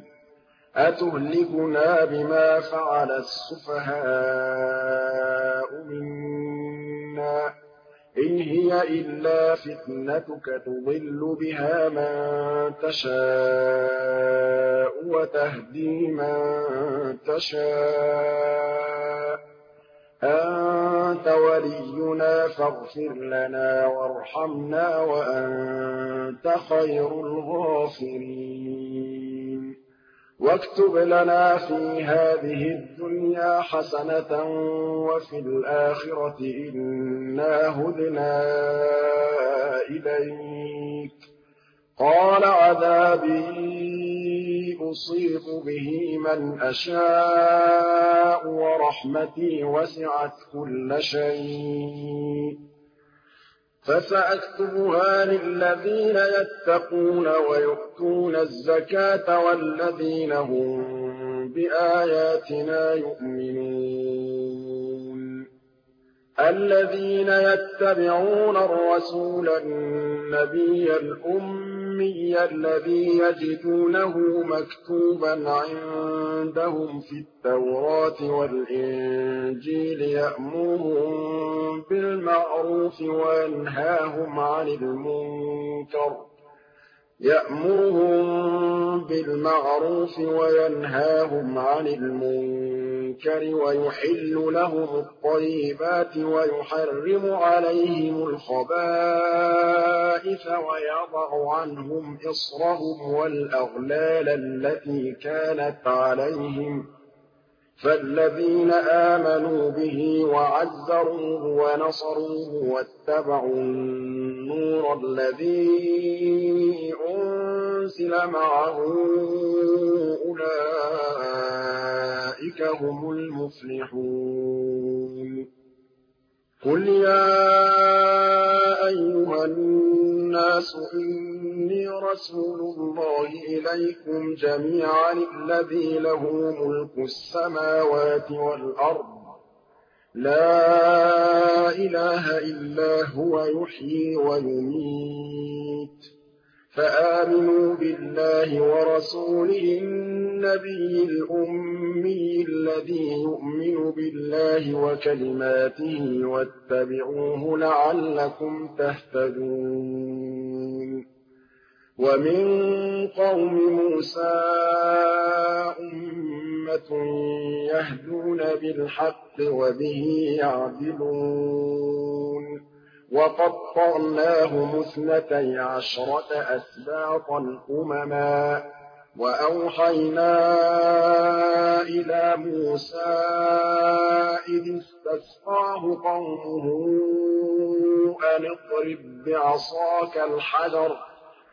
أَتُهْلِكُنَا بِمَا فَعَلَ السُّفَهَاءُ مِنَّا هِيَ إِلَّا فِتْنَتُكَ تُضِلُّ بِهَا مَن تَشَاءُ وَتَهْدِي مَن تَشَاءُ ۖ أَنتَ وَلِيُّنَا فَاغْفِرْ لَنَا وَارْحَمْنَا وَأَنتَ خَيْرُ الْغَافِرِينَ وَاكْتُبْ لَنَا فِي هَٰذِهِ الدُّنْيَا حَسَنَةً وَفِي الْآخِرَةِ إِنَّا هُدْنَا إِلَيْكَ ۚ قَالَ عَذَابِي أُصِيبُ بِهِ مَنْ أَشَاءُ وَرَحْمَتِي وَسِعَتْ كُلَّ شَيْءٍ ۚ فَسَأَكْتُبُهَا لِلَّذِينَ يَتَّقُونَ وَيُؤْتُونَ الزَّكَاةَ وَالَّذِينَ هُم بِآيَاتِنَا يُؤْمِنُونَ الَّذِينَ يَتَّبِعُونَ الرَّسُولَ النَّبِيَّ الْأُمِّيَّ الَّذِي يَجِدُونَهُ مَكْتُوبًا عِندَهُمْ فِي التَّوْرَاةِ وَالْإِنجِيلِ يَأْمُرُهُم بِالْمَعْرُوفِ وَيَنْهَاهُمْ عَنِ الْمُنكَرِ وَيُحِلُّ لَهُمُ الطَّيِّبَاتِ وَيُحَرِّمُ عَلَيْهِمُ الْخَبَائِثَ وَيَضَعُ عَنْهُمْ إِصْرَهُمْ وَالْأَغْلَالَ الَّتِي كَانَتْ عَلَيْهِمْ ۚ فَالَّذِينَ آمَنُوا بِهِ وَعَزَّرُوهُ وَنَصَرُوهُ وَاتَّبَعُوا النُّورَ الَّذِي أُنزِلَ مَعَهُ أُولَٰئِكَ هُمُ الْمُفْلِحُونَ قُلْ يَا أَيُّهَا النَّاسُ إِنِّي رَسُولُ اللَّهِ إِلَيْكُمْ جَمِيعًا الَّذِي لَهُ مُلْكُ السَّمَاوَاتِ وَالْأَرْضِ ۖ لَا إِلَٰهَ إِلَّا هُوَ يُحْيِي وَيُمِيتُ ۖ فَآمِنُوا بِاللَّهِ وَرَسُولِهِ النَّبِيِّ الْأُمِّيِّ الَّذِي يُؤْمِنُ بِاللَّهِ وَكَلِمَاتِهِ وَاتَّبِعُوهُ لَعَلَّكُمْ تَهْتَدُونَ وَمِن قَوْمِ مُوسَىٰ أُمَّةٌ يَهْدُونَ بِالْحَقِّ وَبِهِ يَعْدِلُونَ وَقَطَّعْنَاهُمُ اثْنَتَيْ عَشْرَةَ أَسْبَاطًا أُمَمًا ۚ وَأَوْحَيْنَا إِلَىٰ مُوسَىٰ إِذِ اسْتَسْقَاهُ قَوْمُهُ أَنِ اضْرِب بِّعَصَاكَ الْحَجَرَ ۖ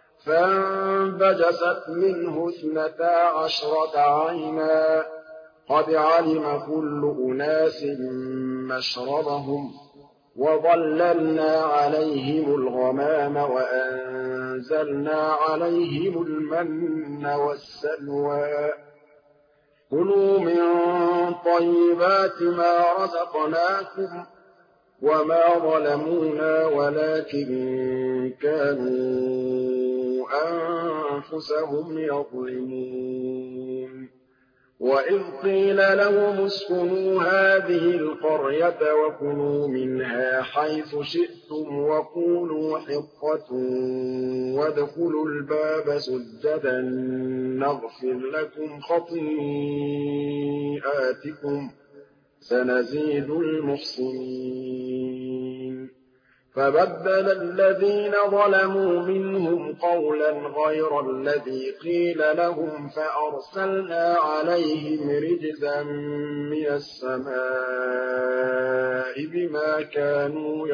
فَانبَجَسَتْ مِنْهُ اثْنَتَا عَشْرَةَ عَيْنًا ۖ قَدْ عَلِمَ كُلُّ أُنَاسٍ مَّشْرَبَهُمْ ۖ وَظَلَّلْنَا عَلَيْهِمُ الْغَمَامَ وَأَنزَلْنَا عَلَيْهِمُ الْمَنَّ وَالسَّلْوَىٰ ۖ كُلُوا مِن طَيِّبَاتِ مَا رَزَقْنَاكُمْ ۚ وَمَا ظَلَمُونَا وَلَٰكِن كَانُوا أَنفُسَهُمْ يَظْلِمُونَ وَإِذْ قِيلَ لَهُمُ اسْكُنُوا هَٰذِهِ الْقَرْيَةَ وَكُلُوا مِنْهَا حَيْثُ شِئْتُمْ وَقُولُوا حِطَّةٌ وَادْخُلُوا الْبَابَ سُجَّدًا نَّغْفِرْ لَكُمْ خَطِيئَاتِكُمْ ۚ سَنَزِيدُ الْمُحْسِنِينَ فَبَدَّلَ الَّذِينَ ظَلَمُوا مِنْهُمْ قَوْلًا غَيْرَ الَّذِي قِيلَ لَهُمْ فَأَرْسَلْنَا عَلَيْهِمْ رِجْزًا مِّنَ السَّمَاءِ بِمَا كَانُوا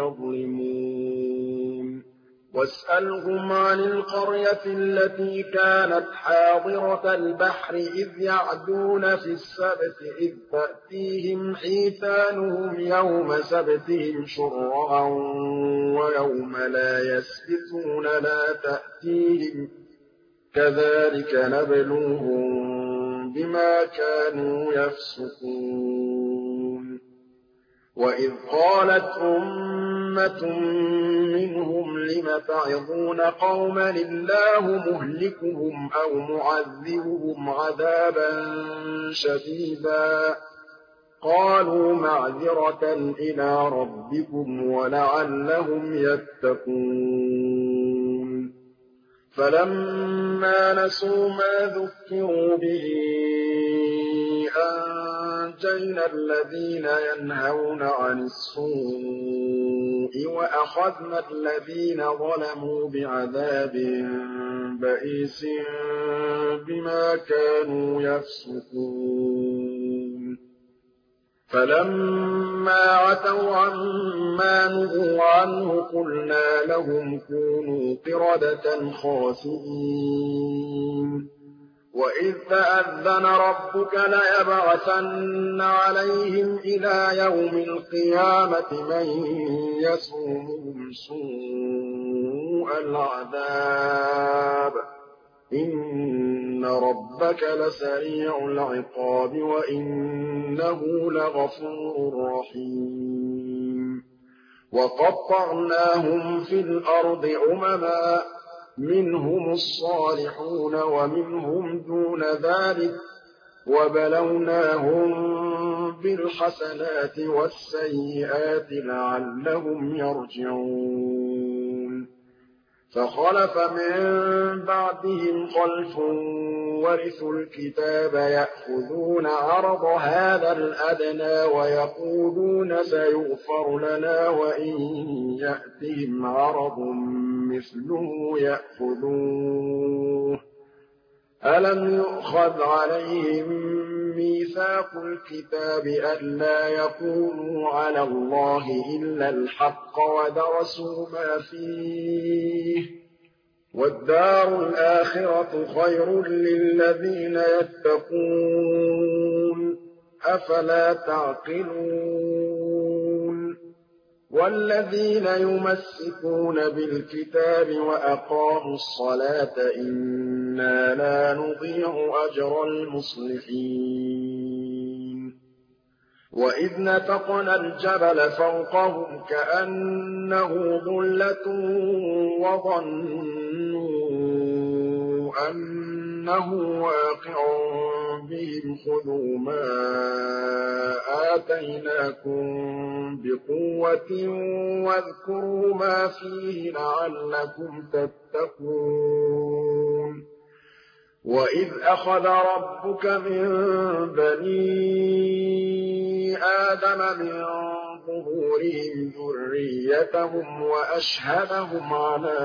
يَظْلِمُونَ وَاسْأَلْهُمْ عَنِ الْقَرْيَةِ الَّتِي كَانَتْ حَاضِرَةَ الْبَحْرِ إِذْ يَعْدُونَ فِي السَّبْتِ إِذْ تَأْتِيهِمْ حِيتَانُهُمْ يَوْمَ سَبْتِهِمْ شُرَّعًا وَيَوْمَ لَا يَسْبِتُونَ لَا تَأْتِيهِمْ ۚ كَذَٰلِكَ نَبْلُوهُم بِمَا كَانُوا يَفْسُقُونَ وَإِذْ قَالَتْ أُمَّةٌ مِّنْهُمْ لِمَ تَعِظُونَ قَوْمًا اللَّهُ مُهْلِكُهُمْ أَوْ مُعَذِّبُهُمْ عَذَابًا شَدِيدًا قالوا معذرة إلى ربكم ولعلهم يتقون فلما نسوا ما ذكروا به أنجينا الذين ينهون عن السوء وأخذنا الذين ظلموا بعذاب بئيس بما كانوا يفسقون فلما عتوا عما نهوا عنه قلنا لهم كونوا قردة خاسئين وإذ تأذن ربك ليبعثن عليهم إلى يوم القيامة من يسومهم سوء العذاب إن ربك لسريع العقاب وإنه لغفور رحيم وقطعناهم في الأرض أمما منهم الصالحون ومنهم دون ذلك وبلوناهم بالحسنات والسيئات لعلهم يرجعون فخلف من بعدهم خلف ورثوا الكتاب يأخذون عرض هذا الأدنى ويقولون سيغفر لنا وإن يأتهم عرض مثله يأخذوه ألم يؤخذ عليهم ميثاق الكتاب ألا يقولوا على الله إلا الحق ودرسوا ما فيه والدار الآخرة خير للذين يتقون أفلا تعقلون والذين يمسكون بالكتاب وأقاموا الصلاة إنا لا نضيع أجر المصلحين وإذ نتقنا الجبل فوقهم كأنه ظلة وظنوا أنه واقع بهم خذوا ما آتيناكم بقوة واذكروا ما فيه لعلكم تتقون وإذ أخذ ربك من بني آدم من ظهورهم ذريتهم وأشهدهم على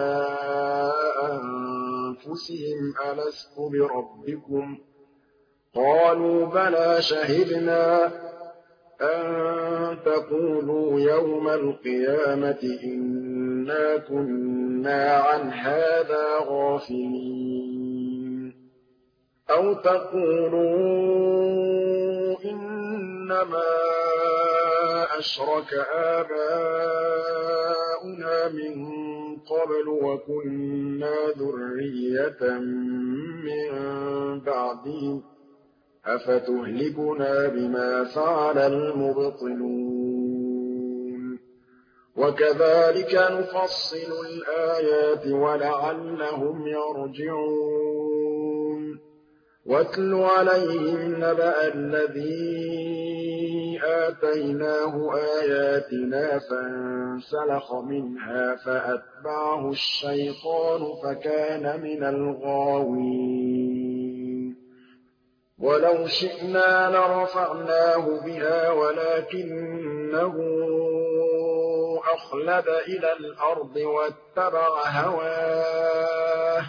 أنفسهم ألست بربكم قالوا بلى شهدنا أن تقولوا يوم القيامة إنا كنا عن هذا غافلين أو تقولوا إنما أشرك آباؤنا من قبل وكنا ذرية من بعدهم أفتهلكنا بما فعل المبطلون وكذلك نفصل الآيات ولعلهم يرجعون واتل عليهم نبأ الذي آتيناه آياتنا فانسلخ منها فأتبعه الشيطان فكان من الغاوين ولو شئنا لرفعناه بها ولكنه أخلد إلى الأرض واتبع هواه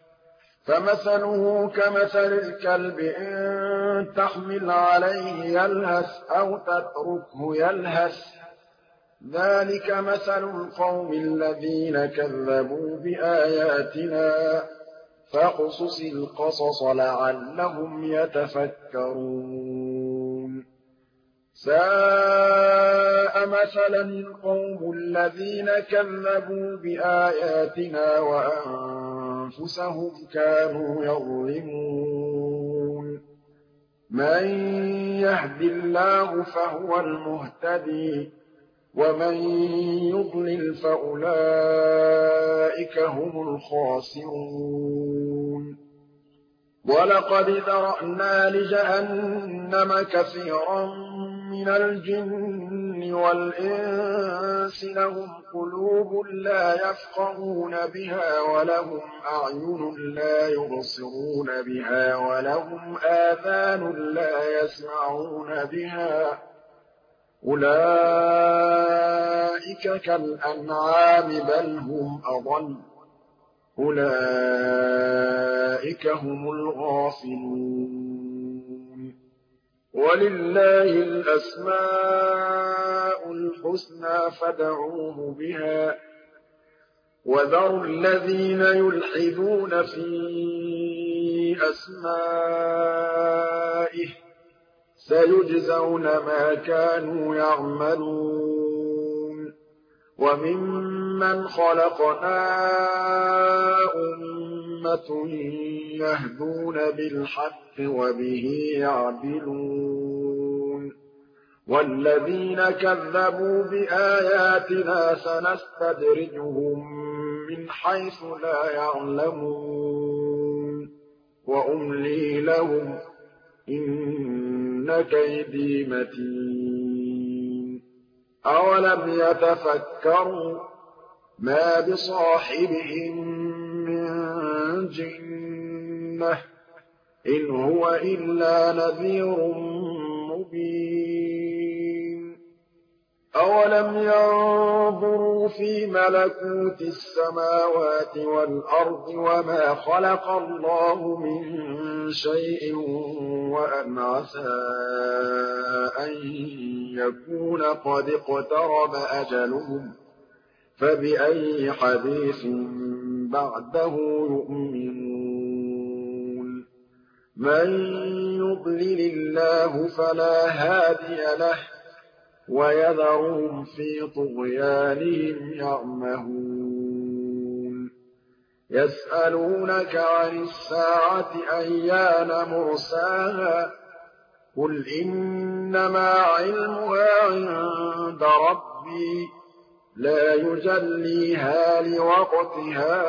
فمثله كمثل الكلب إن تحمل عليه يلهث أو تتركه يلهث ذلك مثل القوم الذين كذبوا بآياتنا فاقصص القصص لعلهم يتفكرون ساء مثلا القوم الذين كذبوا بآياتنا وأنفسهم كانوا يظلمون من يهد الله فهو المهتدي ومن يضلل فأولئك هم الخاسرون ولقد ذرأنا لجهنم كثيرا مِّنَ الْجِنِّ وَالْإِنسِ لَهُمْ قُلُوبٌ لَّا يَفْقَهُونَ بِهَا وَلَهُمْ أَعْيُنٌ لَّا يُبْصِرُونَ بِهَا وَلَهُمْ آذَانٌ لَّا يَسْمَعُونَ بِهَا ۚ أُولَٰئِكَ كَالْأَنْعَامِ بَلْ هُمْ أَضَلُّ ۚ أُولَٰئِكَ هُمُ الْغَافِلُونَ وَلِلَّهِ الْأَسْمَاءُ الْحُسْنَىٰ فَادْعُوهُ بِهَا ۖ وَذَرُوا الَّذِينَ يُلْحِدُونَ فِي أَسْمَائِهِ ۚ سَيُجْزَوْنَ مَا كَانُوا يَعْمَلُونَ وَمِمَّنْ خَلَقْنَا أُمَّةٌ يَهْدُونَ بِالْحَقِّ وَبِهِ يَعْدِلُونَ وَالَّذِينَ كَذَّبُوا بِآيَاتِنَا سَنَسْتَدْرِجُهُم مِّنْ حَيْثُ لَا يَعْلَمُونَ وَأُمْلِي لَهُمْ ۚ إِنَّ كَيْدِي مَتِينٌ أَوَلَمْ يَتَفَكَّرُوا مَا بِصَاحِبِهِم مِّن جِنَّةٍ ۚ إِنْ هُوَ إِلَّا نَذِيرٌ مُّبِينٌ أَوَلَمْ يَنظُرُوا فِي مَلَكُوتِ السَّمَاوَاتِ وَالْأَرْضِ وَمَا خَلَقَ اللَّهُ مِن شَيْءٍ وَأَنْ عَسَىٰ أَن يَكُونَ قَدِ اقْتَرَبَ أَجَلُهُمْ ۖ فَبِأَيِّ حَدِيثٍ بَعْدَهُ يُؤْمِنُونَ مَن يُضْلِلِ اللَّهُ فَلَا هَادِيَ لَهُ ۚ وَيَذَرُهُمْ فِي طُغْيَانِهِمْ يَعْمَهُونَ يَسْأَلُونَكَ عَنِ السَّاعَةِ أَيَّانَ مُرْسَاهَا ۖ قُلْ إِنَّمَا عِلْمُهَا عِندَ رَبِّي ۖ لَا يُجَلِّيهَا لِوَقْتِهَا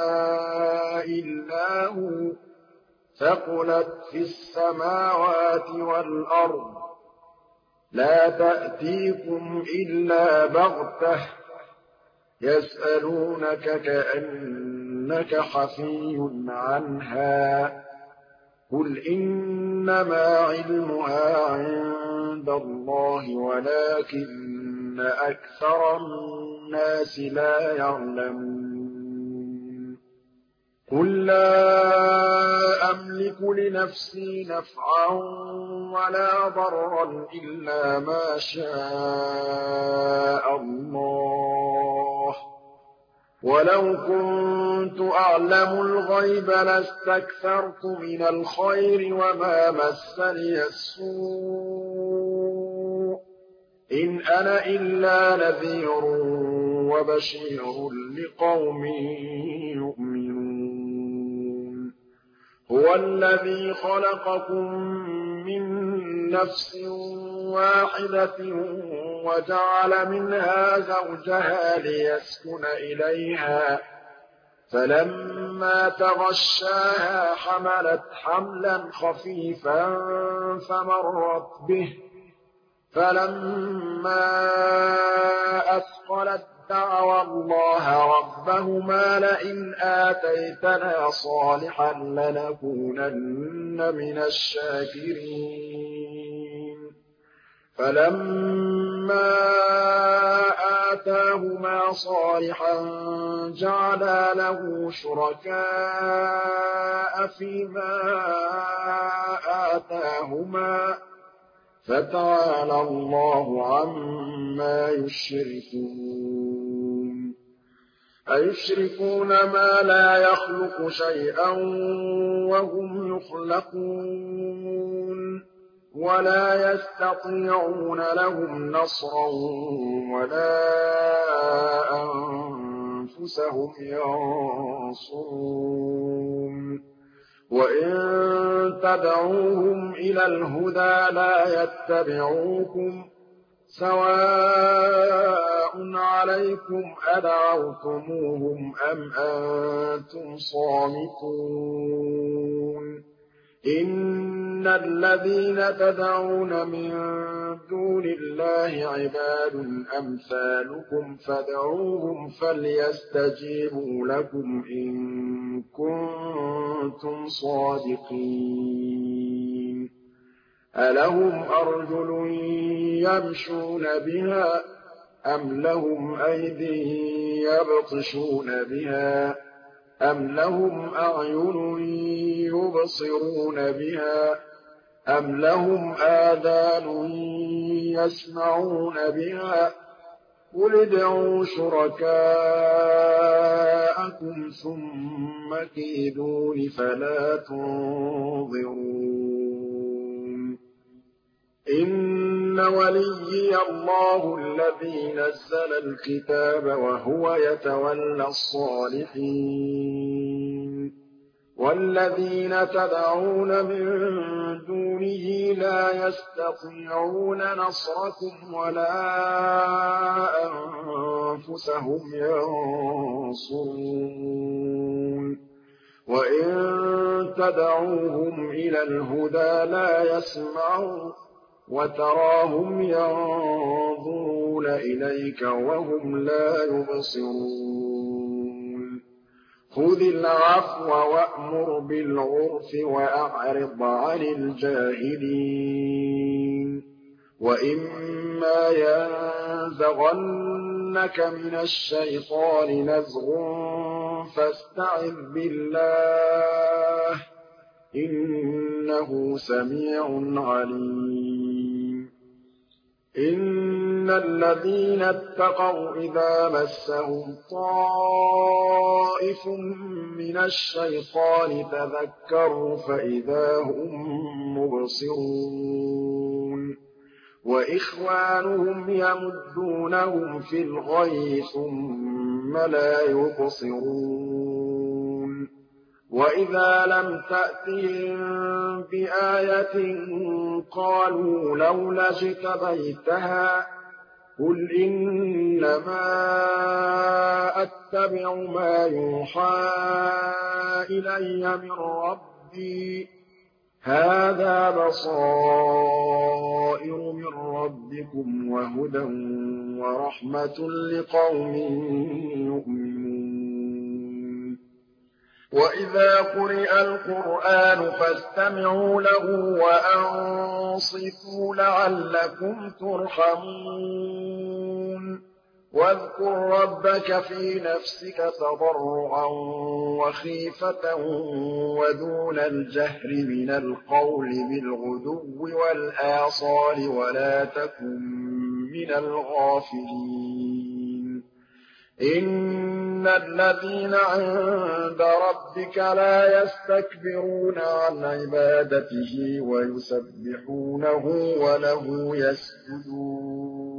إِلَّا هُوَ ۚ ثَقُلَتْ فِي السَّمَاوَاتِ وَالْأَرْضِ ۚ لَا تَأْتِيكُمْ إِلَّا بَغْتَةً ۗ يَسْأَلُونَكَ كَأَنَّكَ حَفِيٌّ عَنْهَا ۖ قُلْ إِنَّمَا عِلْمُهَا عِندَ اللَّهِ وَلَٰكِنَّ أَكْثَرَ النَّاسِ لَا يَعْلَمُونَ قُل لَّا أَمْلِكُ لِنَفْسِي نَفْعًا وَلَا ضَرًّا إِلَّا مَا شَاءَ اللَّهُ ۗ وَلَوْ كُنتُ أَعْلَمُ الْغَيْبَ لَاسْتَكْثَرْتُ مِنَ الْخَيْرِ وَمَا مَسَّنِيَ السُّوءُ ۚ إِنْ أَنَا إِلَّا نَذِيرٌ وَبَشِيرٌ لِّقَوْمٍ يُؤْمِنُونَ هُوَ الَّذِي خَلَقَكُم مِّن نَّفْسٍ وَاحِدَةٍ وَجَعَلَ مِنْهَا زَوْجَهَا لِيَسْكُنَ إِلَيْهَا ۖ فَلَمَّا تَغَشَّاهَا حَمَلَتْ حَمْلًا خَفِيفًا فَمَرَّتْ بِهِ ۖ فَلَمَّا أَثْقَلَت دَّعَوَا اللَّهَ رَبَّهُمَا لَئِنْ آتَيْتَنَا صَالِحًا لَّنَكُونَنَّ مِنَ الشَّاكِرِينَ فَلَمَّا آتَاهُمَا صَالِحًا جَعَلَا لَهُ شُرَكَاءَ فِيمَا آتَاهُمَا ۚ فَتَعَالَى اللَّهُ عَمَّا يُشْرِكُونَ أَيُشْرِكُونَ مَا لَا يَخْلُقُ شَيْئًا وَهُمْ يُخْلَقُونَ وَلَا يَسْتَطِيعُونَ لَهُمْ نَصْرًا وَلَا أَنفُسَهُمْ يَنصُرُونَ وَإِن تَدْعُوهُمْ إِلَى الْهُدَىٰ لَا يَتَّبِعُوكُمْ ۚ سَوَاءٌ عَلَيْكُمْ أَدَعَوْتُمُوهُمْ أَمْ أَنتُمْ صَامِتُونَ إِنَّ الَّذِينَ تَدْعُونَ مِن دُونِ اللَّهِ عِبَادٌ أَمْثَالُكُمْ فادعوهم فليستجيبوا لكم إِن كُنتُمْ صَادِقِينَ أَلَهُمْ أَرْجُلٌ يَمْشُونَ بِهَا أَمْ لَهُمْ أَيْدٍ يَبْطِشُونَ بِهَا أَمْ لَهُمْ أَعْيُنٌ يُبْصِرُونَ بِهَا أَمْ لَهُمْ آذَانٌ يَسْمَعُونَ بِهَا قُلِ ادْعُوا شُرَكَاءَكُمْ ثُمَّ كِيدُونِ فَلَا تُنظِرُونِ إِنَّ وَلِيِّيَ اللَّهُ الَّذِي نَزَّلَ الْكِتَابَ وَهُوَ يَتَوَلَّى الصَّالِحِينَ وَالَّذِينَ تَدْعُونَ مِن دُونِهِ لَا يَسْتَطِيعُونَ نَصْرَكُمْ وَلَا أَنفُسَهُمْ يَنصُرُونَ وَإِن تَدْعُوهُمْ إِلَى الْهُدَىٰ لَا يَسْمَعُوا وَتَرَاهُمْ يَنظُرُونَ إِلَيْكَ وَهُمْ لَا يُبْصِرُونَ خُذِ الْعَفْوَ وَأْمُرْ بِالْعُرْفِ وَأَعْرِضْ عَنِ الْجَاهِلِينَ وَإِمَّا يَنزَغَنَّكَ مِنَ الشَّيْطَانِ نَزْغٌ فَاسْتَعِذْ بِاللَّهِ ۖ إِنَّهُ سَمِيعٌ عَلِيمٌ إِنَّ الَّذِينَ اتَّقَوْا إِذَا مَسَّهُمْ طَائِفٌ مِّنَ الشَّيْطَانِ تَذَكَّرُوا فَإِذَا هُم مُّبْصِرُونَ وَإِخْوَانُهُمْ يَمُدُّونَهُمْ فِي الْغَيِّ ثُمَّ لَا يُقْصِرُونَ وَإِذَا لَمْ تَأْتِهِم بِآيَةٍ قَالُوا لَوْلَا اجْتَبَيْتَهَا قُلْ إِنَّمَا أَتَّبِعُ مَا يُوحَىٰ إِلَيَّ مِن رَّبِّي ۚ هَٰذَا بَصَائِرُ مِن رَّبِّكُمْ وَهُدًى وَرَحْمَةٌ لِّقَوْمٍ يُؤْمِنُونَ وَإِذَا قُرِئَ الْقُرْآنُ فَاسْتَمِعُوا لَهُ وَأَنصِتُوا لَعَلَّكُمْ تُرْحَمُونَ وَاذْكُر رَّبَّكَ فِي نَفْسِكَ تَضَرُّعًا وَخِيفَةً وَدُونَ الْجَهْرِ مِنَ الْقَوْلِ بِالْغُدُوِّ وَالْآصَالِ وَلَا تَكُن مِّنَ الْغَافِلِينَ إِنَّ الَّذِينَ عِندَ رَبِّكَ لَا يَسْتَكْبِرُونَ عَنْ عِبَادَتِهِ وَيُسَبِّحُونَهُ وَلَهُ يَسْجُدُونَ